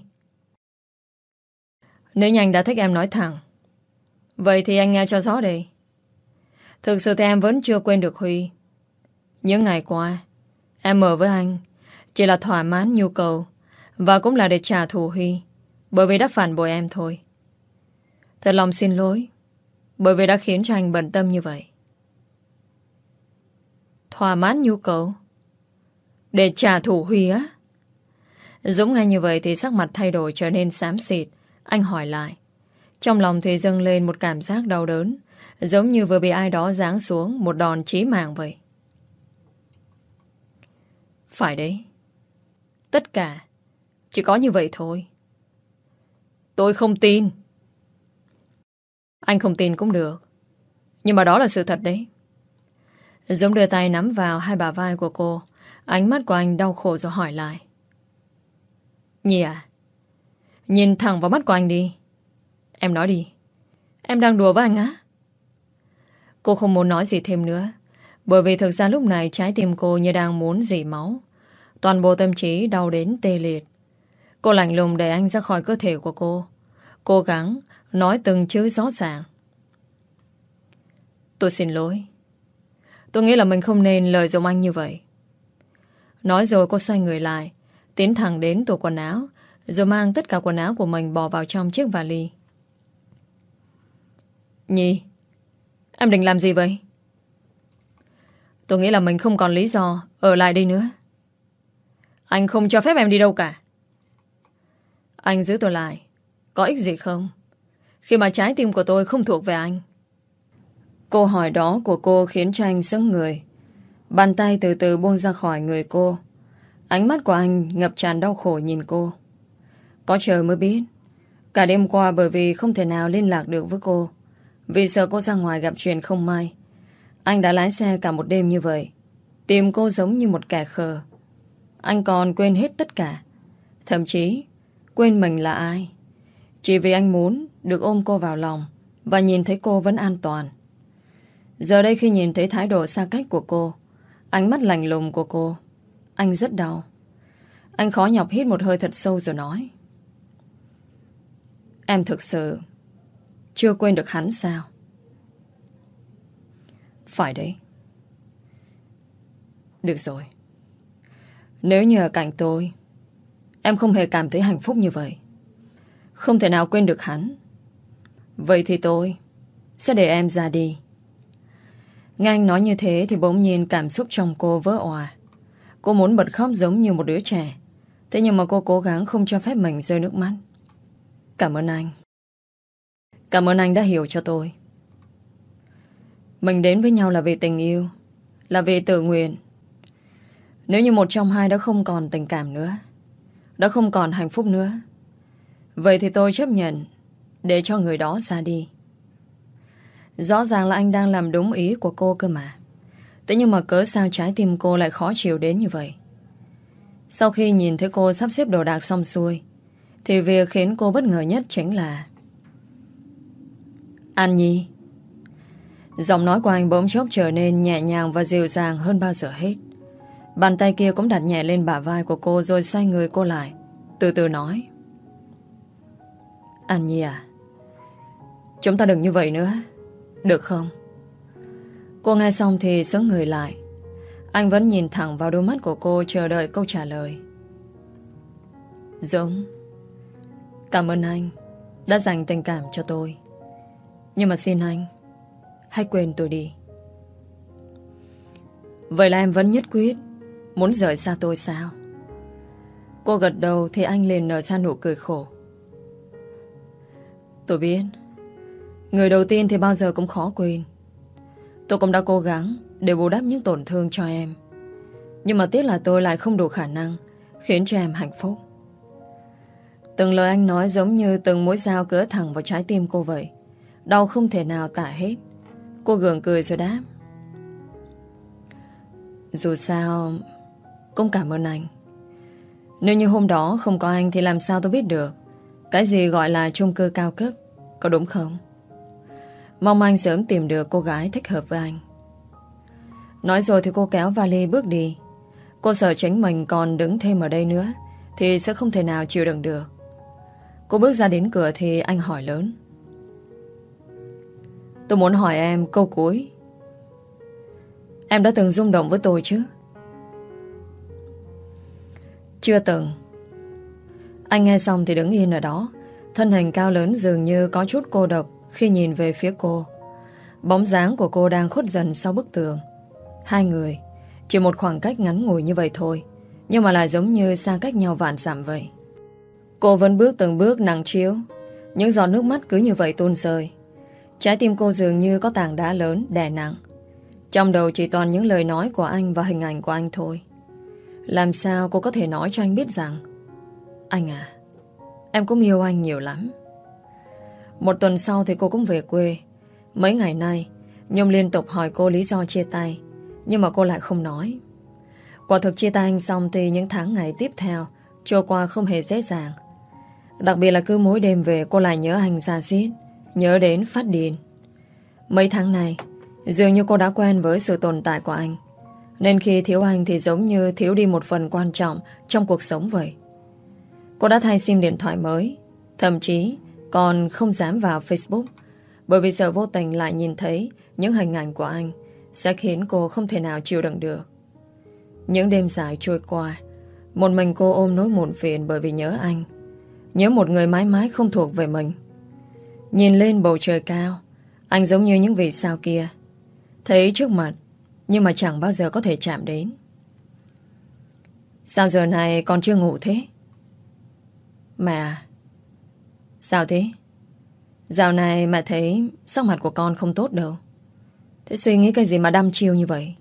nếu như anh đã thích em nói thẳng, vậy thì anh nghe cho rõ đây. Thực sự thì em vẫn chưa quên được Huy. Những ngày qua em ở với anh chỉ là thỏa mãn nhu cầu, và cũng là để trả thù Huy, bởi vì đã phản bội em thôi. Thật lòng xin lỗi. Bởi vì đã khiến cho anh bận tâm như vậy. Thỏa mãn nhu cầu để trả thù Huy á? Dũng nghe như vậy thì sắc mặt thay đổi trở nên xám xịt. Anh hỏi lại. Trong lòng thì dâng lên một cảm giác đau đớn, giống như vừa bị ai đó giáng xuống một đòn chí mạng vậy. Phải đấy. Tất cả chỉ có như vậy thôi. Tôi không tin. Anh không tin cũng được, nhưng mà đó là sự thật đấy. Dũng đưa tay nắm vào hai bả vai của cô. Ánh mắt của anh đau khổ rồi hỏi lại. Nhi à, nhìn thẳng vào mắt của anh đi. Em nói đi, em đang đùa với anh á? Cô không muốn nói gì thêm nữa, bởi vì thực ra lúc này trái tim cô như đang muốn rỉ máu. Toàn bộ tâm trí đau đến tê liệt. Cô lạnh lùng đẩy anh ra khỏi cơ thể của cô, cố gắng nói từng chữ rõ ràng. Tôi xin lỗi. Tôi nghĩ là mình không nên lợi dụng anh như vậy. Nói rồi cô xoay người lại, tiến thẳng đến tủ quần áo, rồi mang tất cả quần áo của mình bỏ vào trong chiếc vali. Nhi, em định làm gì vậy? Tôi nghĩ là mình không còn lý do ở lại đây nữa. Anh không cho phép em đi đâu cả. Anh giữ tôi lại có ích gì không, khi mà trái tim của tôi không thuộc về anh? Câu hỏi đó của cô khiến cho anh sững người. Bàn tay từ từ buông ra khỏi người cô. Ánh mắt của anh ngập tràn đau khổ nhìn cô. Có trời mới biết, cả đêm qua bởi vì không thể nào liên lạc được với cô, vì sợ cô ra ngoài gặp chuyện không may, anh đã lái xe cả một đêm như vậy, tìm cô giống như một kẻ khờ. Anh còn quên hết tất cả, thậm chí quên mình là ai, chỉ vì anh muốn được ôm cô vào lòng và nhìn thấy cô vẫn an toàn. Giờ đây khi nhìn thấy thái độ xa cách của cô, ánh mắt lạnh lùng của cô, anh rất đau. Anh khó nhọc hít một hơi thật sâu rồi nói. Em thực sự chưa quên được hắn sao? Phải đấy. Được rồi. Nếu như ở cạnh tôi, em không hề cảm thấy hạnh phúc như vậy, không thể nào quên được hắn, vậy thì tôi sẽ để em ra đi. Nghe anh nói như thế thì bỗng nhiên cảm xúc trong cô vỡ òa. Cô muốn bật khóc giống như một đứa trẻ, thế nhưng mà cô cố gắng không cho phép mình rơi nước mắt. Cảm ơn anh. Cảm ơn anh đã hiểu cho tôi. Mình đến với nhau là vì tình yêu, là vì tự nguyện. Nếu như một trong hai đã không còn tình cảm nữa, đã không còn hạnh phúc nữa, vậy thì tôi chấp nhận để cho người đó ra đi. Rõ ràng là anh đang làm đúng ý của cô cơ mà. Thế nhưng mà cớ sao trái tim cô lại khó chịu đến như vậy? Sau khi nhìn thấy cô sắp xếp đồ đạc xong xuôi, thì việc khiến cô bất ngờ nhất chính là An Nhi. Giọng nói của anh bỗng chốc trở nên nhẹ nhàng và dịu dàng hơn bao giờ hết. Bàn tay kia cũng đặt nhẹ lên bả vai của cô, rồi xoay người cô lại, từ từ nói. An Nhi à, chúng ta đừng như vậy nữa, được không? Cô nghe xong thì sững người lại. Anh vẫn nhìn thẳng vào đôi mắt của cô, chờ đợi câu trả lời. Dũng, cảm ơn anh đã dành tình cảm cho tôi, nhưng mà xin anh hãy quên tôi đi. Vậy là em vẫn nhất quyết muốn rời xa tôi sao? Cô gật đầu thì anh liền nở ra nụ cười khổ. Tôi biết, người đầu tiên thì bao giờ cũng khó quên. Tôi cũng đã cố gắng để bù đắp những tổn thương cho em, nhưng mà tiếc là tôi lại không đủ khả năng khiến cho em hạnh phúc. Từng lời anh nói giống như từng mũi dao cứa thẳng vào trái tim cô vậy. Đau không thể nào tả hết. Cô gượng cười rồi đáp. Dù sao cũng cảm ơn anh. Nếu như hôm đó không có anh thì làm sao tôi biết được cái gì gọi là chung cư cao cấp, có đúng không? Mong anh sớm tìm được cô gái thích hợp với anh. Nói rồi thì cô kéo vali bước đi. Cô sợ chính mình còn đứng thêm ở đây nữa thì sẽ không thể nào chịu đựng được. Cô bước ra đến cửa thì anh hỏi lớn. Tôi muốn hỏi em câu cuối. Em đã từng rung động với tôi chứ? Chưa từng. Anh nghe xong thì đứng yên ở đó. Thân hình cao lớn dường như có chút cô độc khi nhìn về phía cô. Bóng dáng của cô đang khuất dần sau bức tường. Hai người chỉ một khoảng cách ngắn ngủi như vậy thôi, nhưng mà lại giống như xa cách nhau vạn dặm vậy. Cô vẫn bước từng bước nặng trĩu, những giọt nước mắt cứ như vậy tuôn rơi. Trái tim cô dường như có tảng đá lớn đè nặng. Trong đầu chỉ toàn những lời nói của anh và hình ảnh của anh thôi. Làm sao cô có thể nói cho anh biết rằng: anh à, em cũng yêu anh nhiều lắm. Một tuần sau thì cô cũng về quê. Mấy ngày nay Nhung liên tục hỏi cô lý do chia tay, nhưng mà cô lại không nói. Quả thực chia tay anh xong thì những tháng ngày tiếp theo trôi qua không hề dễ dàng. Đặc biệt là cứ mỗi đêm về cô lại nhớ anh ra xiết, nhớ đến phát điên. Mấy tháng này dường như cô đã quen với sự tồn tại của anh, nên khi thiếu anh thì giống như thiếu đi một phần quan trọng trong cuộc sống vậy. Cô đã thay sim điện thoại mới, thậm chí còn không dám vào Facebook, bởi vì sợ vô tình lại nhìn thấy những hình ảnh của anh sẽ khiến cô không thể nào chịu đựng được. Những đêm dài trôi qua, một mình cô ôm nỗi muộn phiền bởi vì nhớ anh, nhớ một người mãi mãi không thuộc về mình. Nhìn lên bầu trời cao, anh giống như những vì sao kia, thấy trước mặt nhưng mà chẳng bao giờ có thể chạm đến. Sao giờ này còn chưa ngủ thế? Mẹ à? Sao thế? Dạo này mẹ thấy sắc mặt của con không tốt đâu. Thế suy nghĩ cái gì mà đăm chiêu như vậy?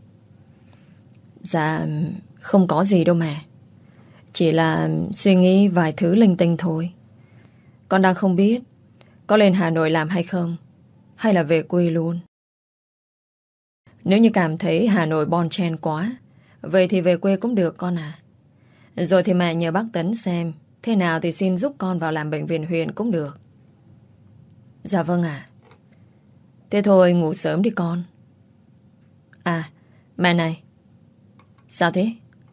Dạ không có gì đâu mẹ. Chỉ là suy nghĩ vài thứ linh tinh thôi. Con đang không biết có lên Hà Nội làm hay không, hay là về quê luôn. Nếu như cảm thấy Hà Nội bon chen quá, vậy thì về quê cũng được con à. Rồi thì mẹ nhờ bác Tấn xem thế nào thì xin giúp con vào làm bệnh viện huyện cũng được. Dạ vâng ạ. Thế thôi ngủ sớm đi con. À mẹ này. Sao thế?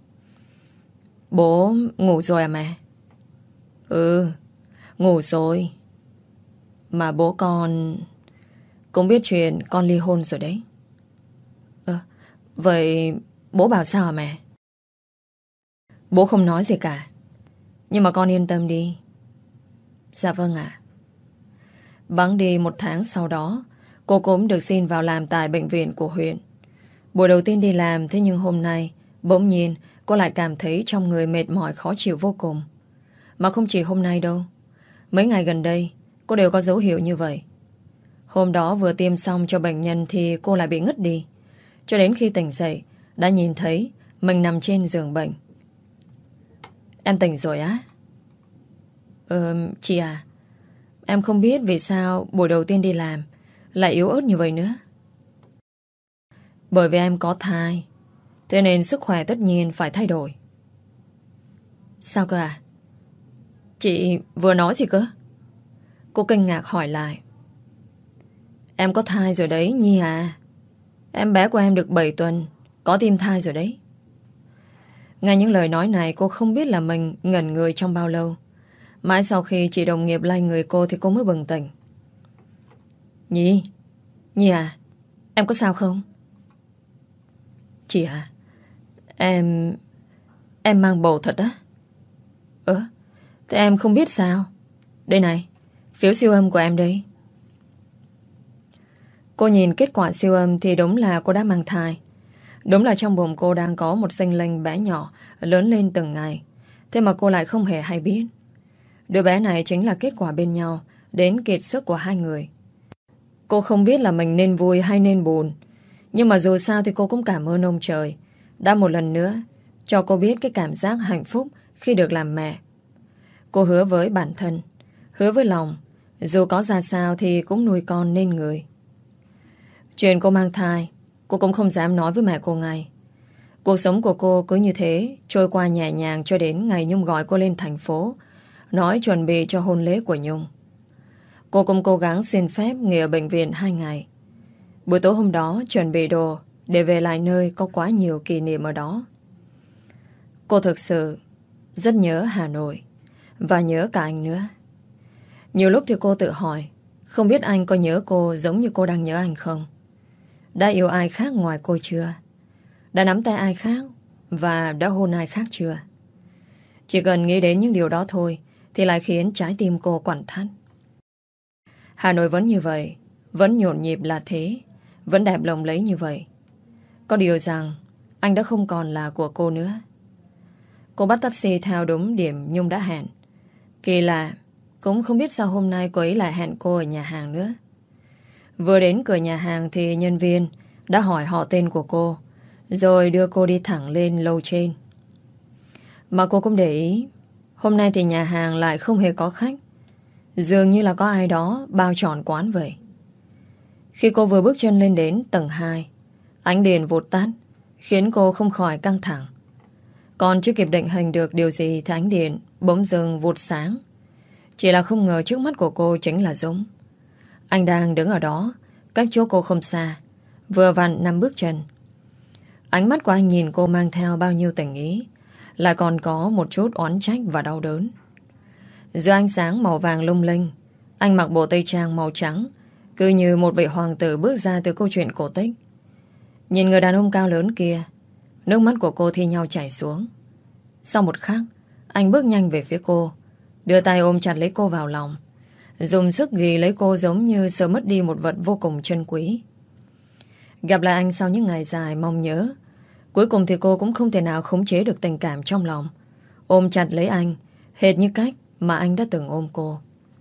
Bố ngủ rồi à mẹ? Ừ, ngủ rồi. Mà bố con cũng biết chuyện con ly hôn rồi đấy. Ờ, vậy bố bảo sao hả mẹ? Bố không nói gì cả, nhưng mà con yên tâm đi. Dạ vâng ạ. Bẵng đi một tháng sau đó, cô cũng được xin vào làm tại bệnh viện của huyện. Buổi đầu tiên đi làm, thế nhưng hôm nay bỗng nhiên cô lại cảm thấy trong người mệt mỏi khó chịu vô cùng. Mà không chỉ hôm nay đâu, mấy ngày gần đây cô đều có dấu hiệu như vậy. Hôm đó vừa tiêm xong cho bệnh nhân thì cô lại bị ngất đi. Cho đến khi tỉnh dậy đã nhìn thấy mình nằm trên giường bệnh. Em tỉnh rồi á? Ờ, chị à, em không biết vì sao buổi đầu tiên đi làm lại yếu ớt như vậy nữa. Bởi vì em có thai, thế nên sức khỏe tất nhiên phải thay đổi. Sao cơ à? Chị vừa nói gì cơ? Cô kinh ngạc hỏi lại. Em có thai rồi đấy Nhi à. Em bé của em được bảy tuần, có tim thai rồi đấy. Ngay những lời nói này cô không biết là mình ngẩn người trong bao lâu. Mãi sau khi chị đồng nghiệp lay người cô thì cô mới bừng tỉnh. Nhi, Nhi à, em có sao không? Chị à, em... Em mang bầu thật á? Ơ, thế em không biết sao? Đây này, phiếu siêu âm của em đây. Cô nhìn kết quả siêu âm thì đúng là cô đã mang thai. Đúng là trong bụng cô đang có một sinh linh bé nhỏ lớn lên từng ngày. Thế mà cô lại không hề hay biết. Đứa bé này chính là kết quả bên nhau đến kiệt sức của hai người. Cô không biết là mình nên vui hay nên buồn, nhưng mà dù sao thì cô cũng cảm ơn ông trời đã một lần nữa cho cô biết cái cảm giác hạnh phúc khi được làm mẹ. Cô hứa với bản thân, hứa với lòng, dù có ra sao thì cũng nuôi con nên người. Chuyện cô mang thai cô cũng không dám nói với mẹ cô ngay. Cuộc sống của cô cứ như thế trôi qua nhẹ nhàng cho đến ngày Nhung gọi cô lên thành phố nói chuẩn bị cho hôn lễ của Nhung. Cô cũng cố gắng xin phép nghỉ ở bệnh viện hai ngày. Buổi tối hôm đó chuẩn bị đồ để về lại nơi có quá nhiều kỷ niệm ở đó. Cô thực sự rất nhớ Hà Nội và nhớ cả anh nữa. Nhiều lúc thì cô tự hỏi không biết anh có nhớ cô giống như cô đang nhớ anh không? Đã yêu ai khác ngoài cô chưa? Đã nắm tay ai khác và đã hôn ai khác chưa? Chỉ cần nghĩ đến những điều đó thôi thì lại khiến trái tim cô quặn thắt. Hà Nội vẫn như vậy, vẫn nhộn nhịp là thế, vẫn đẹp lộng lẫy như vậy. Có điều rằng anh đã không còn là của cô nữa. Cô bắt taxi theo đúng điểm Nhung đã hẹn. Kỳ lạ, cũng không biết sao hôm nay cô ấy lại hẹn cô ở nhà hàng nữa. Vừa đến cửa nhà hàng thì nhân viên đã hỏi họ tên của cô, rồi đưa cô đi thẳng lên lầu trên. Mà cô cũng để ý, hôm nay thì nhà hàng lại không hề có khách. Dường như là có ai đó bao trọn quán vậy. Khi cô vừa bước chân lên đến tầng hai, ánh đèn vụt tắt khiến cô không khỏi căng thẳng. Còn chưa kịp định hình được điều gì thì ánh điện bỗng dưng vụt sáng. Chỉ là không ngờ trước mắt của cô chính là Dũng. Anh đang đứng ở đó, cách chỗ cô không xa, vừa vặn năm bước chân. Ánh mắt của anh nhìn cô mang theo bao nhiêu tình ý, lại còn có một chút oán trách và đau đớn. Giữa ánh sáng màu vàng lung linh, anh mặc bộ tây trang màu trắng, cứ như một vị hoàng tử bước ra từ câu chuyện cổ tích. Nhìn người đàn ông cao lớn kia, nước mắt của cô thi nhau chảy xuống. Sau một khắc, anh bước nhanh về phía cô, đưa tay ôm chặt lấy cô vào lòng, dùng sức ghi lấy cô giống như sợ mất đi một vật vô cùng chân quý. Gặp lại anh sau những ngày dài mong nhớ, cuối cùng thì cô cũng không thể nào khống chế được tình cảm trong lòng, ôm chặt lấy anh, hệt như cách mà anh đã từng ôm cô.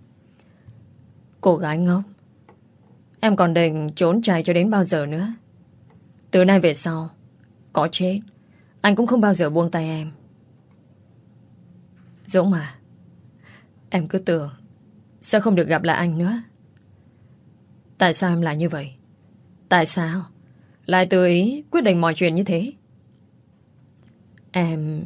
Cô gái ngốc, em còn định trốn chạy cho đến bao giờ nữa? Từ nay về sau, có chết, anh cũng không bao giờ buông tay em. Dũng à, em cứ tưởng sẽ không được gặp lại anh nữa. Tại sao em lại như vậy? Tại sao lại tự ý quyết định mọi chuyện như thế? Em...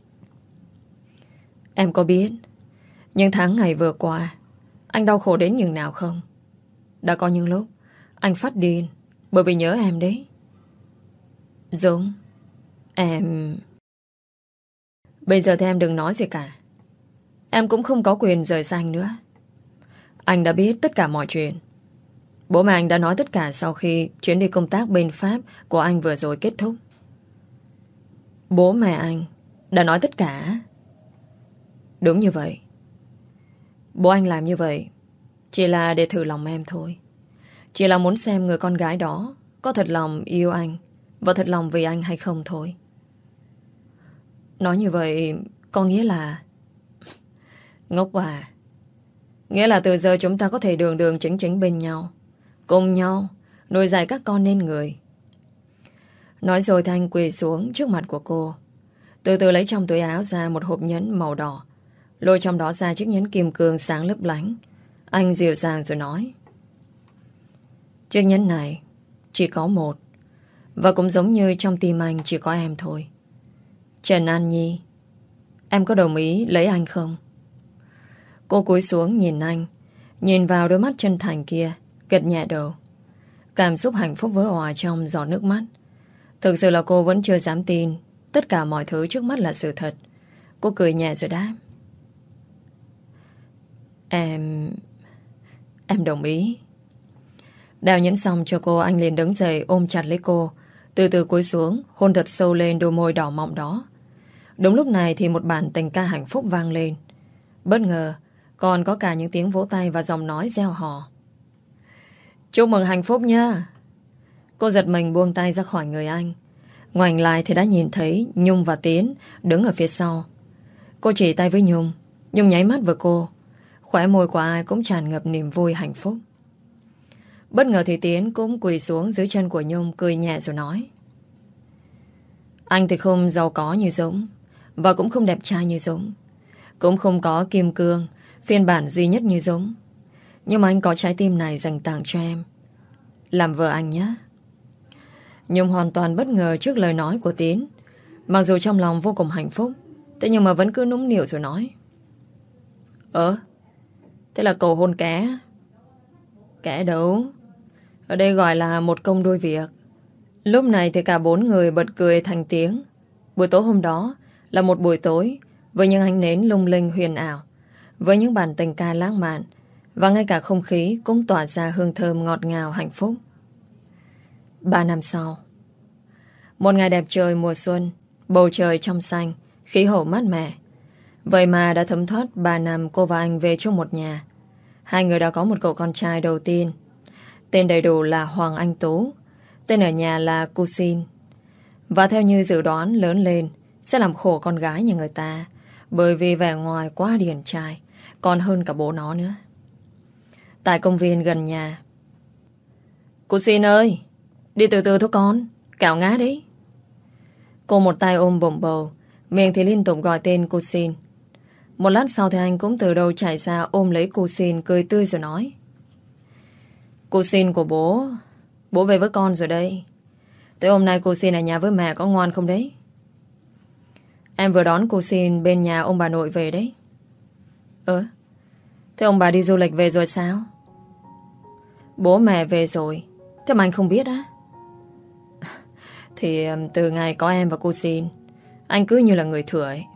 Em có biết những tháng ngày vừa qua anh đau khổ đến nhường nào không? Đã có những lúc anh phát điên bởi vì nhớ em đấy. Dũng, em... Bây giờ thì em đừng nói gì cả. Em cũng không có quyền rời xa anh nữa. Anh đã biết tất cả mọi chuyện. Bố mẹ anh đã nói tất cả sau khi chuyến đi công tác bên Pháp của anh vừa rồi kết thúc. Bố mẹ anh đã nói tất cả? Đúng như vậy. Bố anh làm như vậy chỉ là để thử lòng em thôi. Chỉ là muốn xem người con gái đó có thật lòng yêu anh và thật lòng vì anh hay không thôi. Nói như vậy có nghĩa là... Ngốc à. Nghĩa là từ giờ chúng ta có thể đường đường chính chính bên nhau, cùng nhau nuôi dạy các con nên người. Nói rồi thì anh quỳ xuống trước mặt của cô, từ từ lấy trong túi áo ra một hộp nhẫn màu đỏ, lôi trong đó ra chiếc nhẫn kim cương sáng lấp lánh. Anh dịu dàng rồi nói: Chiếc nhẫn này chỉ có một, và cũng giống như trong tim anh chỉ có em thôi. Trần An Nhi, em có đồng ý lấy anh không? Cô cúi xuống nhìn anh, nhìn vào đôi mắt chân thành kia, gật nhẹ đầu. Cảm xúc hạnh phúc vỡ òa trong giọt nước mắt. Thực sự là cô vẫn chưa dám tin tất cả mọi thứ trước mắt là sự thật. Cô cười nhẹ rồi đáp: Em... Em đồng ý. Đeo nhẫn xong cho cô, anh liền đứng dậy ôm chặt lấy cô, từ từ cúi xuống hôn thật sâu lên đôi môi đỏ mọng đó. Đúng lúc này thì một bản tình ca hạnh phúc vang lên. Bất ngờ còn có cả những tiếng vỗ tay và giọng nói reo hò: Chúc mừng hạnh phúc nha. Cô giật mình buông tay ra khỏi người anh, ngoảnh lại thì đã nhìn thấy Nhung và Tiến đứng ở phía sau. Cô chỉ tay với Nhung, Nhung nháy mắt với cô. Khóe môi của ai cũng tràn ngập niềm vui hạnh phúc. Bất ngờ thì Tiến cũng quỳ xuống dưới chân của Nhung, cười nhẹ rồi nói: Anh thì không giàu có như Dũng, và cũng không đẹp trai như Dũng, cũng không có kim cương phiên bản duy nhất như Dũng. Nhưng mà anh có trái tim này dành tặng cho em. Làm vợ anh nhé. Nhung hoàn toàn bất ngờ trước lời nói của Tiến. Mặc dù trong lòng vô cùng hạnh phúc, thế nhưng mà vẫn cứ nũng nịu rồi nói: Ờ, thế là cầu hôn ké? Ké đâu, ở đây gọi là một công đôi việc. Lúc này thì cả bốn người bật cười thành tiếng. Buổi tối hôm đó là một buổi tối với những ánh nến lung linh huyền ảo, với những bản tình ca lãng mạn, và ngay cả không khí cũng tỏa ra hương thơm ngọt ngào hạnh phúc. Ba năm sau, một ngày đẹp trời mùa xuân, bầu trời trong xanh, khí hậu mát mẻ. Vậy mà đã thấm thoát ba năm cô và anh về chung một nhà. Hai người đã có một cậu con trai đầu tiên. Tên đầy đủ là Hoàng Anh Tú. Tên ở nhà là cô Xin. Và theo như dự đoán, lớn lên sẽ làm khổ con gái nhà người ta, bởi vì vẻ ngoài quá điển trai, còn hơn cả bố nó nữa. Tại công viên gần nhà. Cô Xin ơi, đi từ từ thôi con, cào ngã đấy. Cô một tay ôm bồng bầu, miệng thì liên tục gọi tên cô Xin. Một lát sau thì anh cũng từ đâu chạy ra ôm lấy cô Xin, cười tươi rồi nói: Cô Xin của bố, bố về với con rồi đây. Thế hôm nay cô Xin ở nhà với mẹ có ngoan không đấy? Em vừa đón cô Xin bên nhà ông bà nội về đấy. Ơ, thế ông bà đi du lịch về rồi sao? Bố mẹ về rồi. Thế mà anh không biết á? Thì từ ngày có em và cô Xin, anh cứ như là người thừa ấy.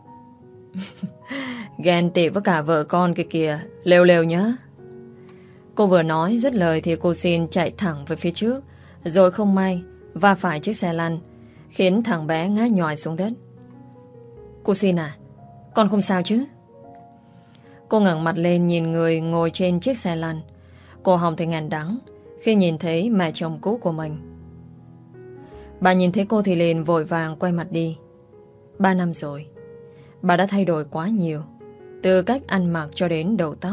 Ghen tị với cả vợ con kia kìa, lêu lêu nhá. Cô vừa nói dứt lời thì cô Xin chạy thẳng về phía trước, rồi không may va phải chiếc xe lăn, khiến thằng bé ngã nhòi xuống đất. Cô Xin à, con không sao chứ? Cô ngẩng mặt lên nhìn người ngồi trên chiếc xe lăn. Cô họng thì ngàn đắng khi nhìn thấy mẹ chồng cũ của mình. Bà nhìn thấy cô thì liền vội vàng quay mặt đi. Ba năm rồi, bà đã thay đổi quá nhiều, từ cách ăn mặc cho đến đầu tóc.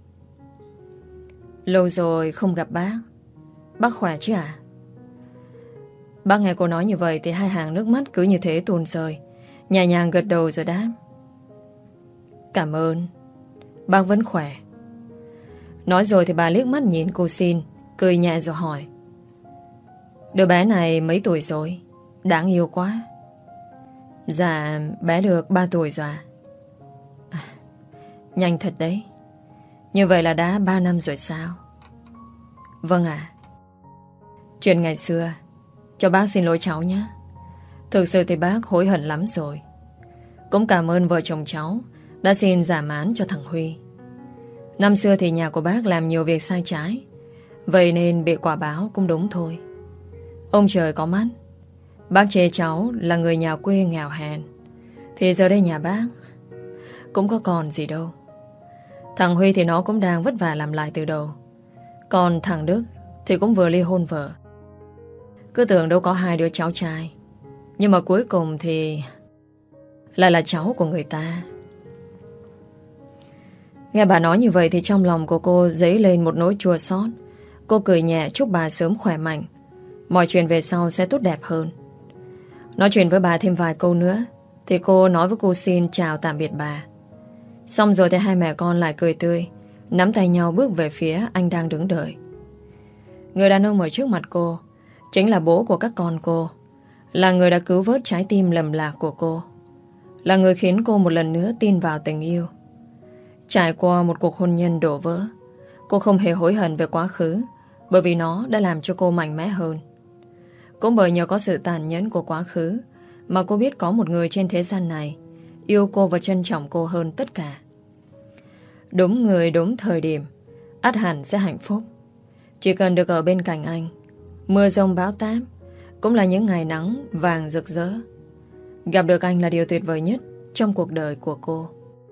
Lâu rồi không gặp bác. Bác khỏe chứ à? Bác nghe cô nói như vậy thì hai hàng nước mắt cứ như thế tuôn rơi, nhẹ nhàng gật đầu rồi đáp: Cảm ơn. Bác vẫn khỏe. Nói rồi thì bà liếc mắt nhìn cô Xin, cười nhẹ rồi hỏi: Đứa bé này mấy tuổi rồi? Đáng yêu quá. Dạ bé được ba tuổi rồi à? À, nhanh thật đấy. Như vậy là đã ba năm rồi sao? Vâng ạ. Chuyện ngày xưa, cho bác xin lỗi cháu nhé. Thực sự thì bác hối hận lắm rồi. Cũng cảm ơn vợ chồng cháu đã xin giảm án cho thằng Huy. Năm xưa thì nhà của bác làm nhiều việc sai trái, vậy nên bị quả báo cũng đúng thôi. Ông trời có mắt. Bác chê cháu là người nhà quê nghèo hèn, thì giờ đây nhà bác cũng có còn gì đâu. Thằng Huy thì nó cũng đang vất vả làm lại từ đầu, còn thằng Đức thì cũng vừa ly hôn vợ. Cứ tưởng đâu có hai đứa cháu trai, nhưng mà cuối cùng thì lại là cháu của người ta. Nghe bà nói như vậy thì trong lòng của cô dấy lên một nỗi chua xót. Cô cười nhẹ chúc bà sớm khỏe mạnh, mọi chuyện về sau sẽ tốt đẹp hơn. Nói chuyện với bà thêm vài câu nữa thì cô nói với cô Xin chào tạm biệt bà. Xong rồi thì hai mẹ con lại cười tươi, nắm tay nhau bước về phía anh đang đứng đợi. Người đàn ông ở trước mặt cô chính là bố của các con cô, là người đã cứu vớt trái tim lầm lạc của cô, là người khiến cô một lần nữa tin vào tình yêu. Trải qua một cuộc hôn nhân đổ vỡ, cô không hề hối hận về quá khứ, bởi vì nó đã làm cho cô mạnh mẽ hơn. Cũng bởi nhờ có sự tàn nhẫn của quá khứ mà cô biết có một người trên thế gian này yêu cô và trân trọng cô hơn tất cả. Đúng người đúng thời điểm, ắt hẳn sẽ hạnh phúc. Chỉ cần được ở bên cạnh anh, mưa giông bão táp cũng là những ngày nắng vàng rực rỡ. Gặp được anh là điều tuyệt vời nhất trong cuộc đời của cô.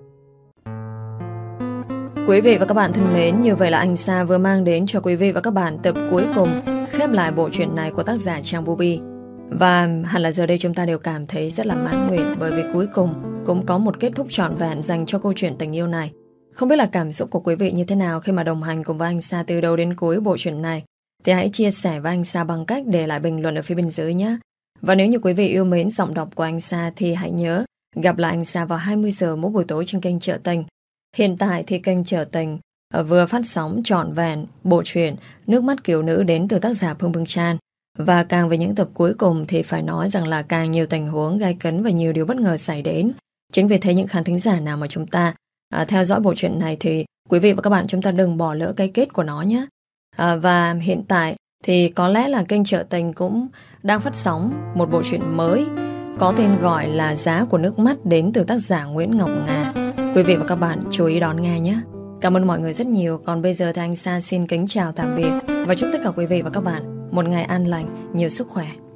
Quý vị và các bạn thân mến, như vậy là anh Sa vừa mang đến cho quý vị và các bạn tập cuối cùng khép lại bộ truyện này của tác giả Trang Bubi. Và hẳn là giờ đây chúng ta đều cảm thấy rất là mãn nguyện, bởi vì cuối cùng cũng có một kết thúc trọn vẹn dành cho câu chuyện tình yêu này. Không biết là cảm xúc của quý vị như thế nào khi mà đồng hành cùng với anh Sa từ đầu đến cuối bộ truyện này, thì hãy chia sẻ với anh Sa bằng cách để lại bình luận ở phía bên dưới nhé. Và nếu như quý vị yêu mến giọng đọc của anh Sa thì hãy nhớ gặp lại anh Sa vào hai mươi giờ mỗi buổi tối trên kênh Chợ Tình. Hiện tại thì kênh Chợ Tình vừa phát sóng trọn vẹn bộ truyện Nước Mắt Kiều Nữ đến từ tác giả Phương Phương Chan. Và càng về những tập cuối cùng thì phải nói rằng là càng nhiều tình huống gay cấn và nhiều điều bất ngờ xảy đến. Chính vì thế những khán thính giả nào mà chúng ta à, theo dõi bộ truyện này thì quý vị và các bạn chúng ta đừng bỏ lỡ cái kết của nó nhé. À, và hiện tại thì có lẽ là kênh Chợ Tình cũng đang phát sóng một bộ truyện mới có tên gọi là Giá của Nước Mắt đến từ tác giả Nguyễn Ngọc Nga. Quý vị và các bạn chú ý đón nghe nhé. Cảm ơn mọi người rất nhiều. Còn bây giờ thì anh Sa xin kính chào tạm biệt và chúc tất cả quý vị và các bạn một ngày an lành, nhiều sức khỏe.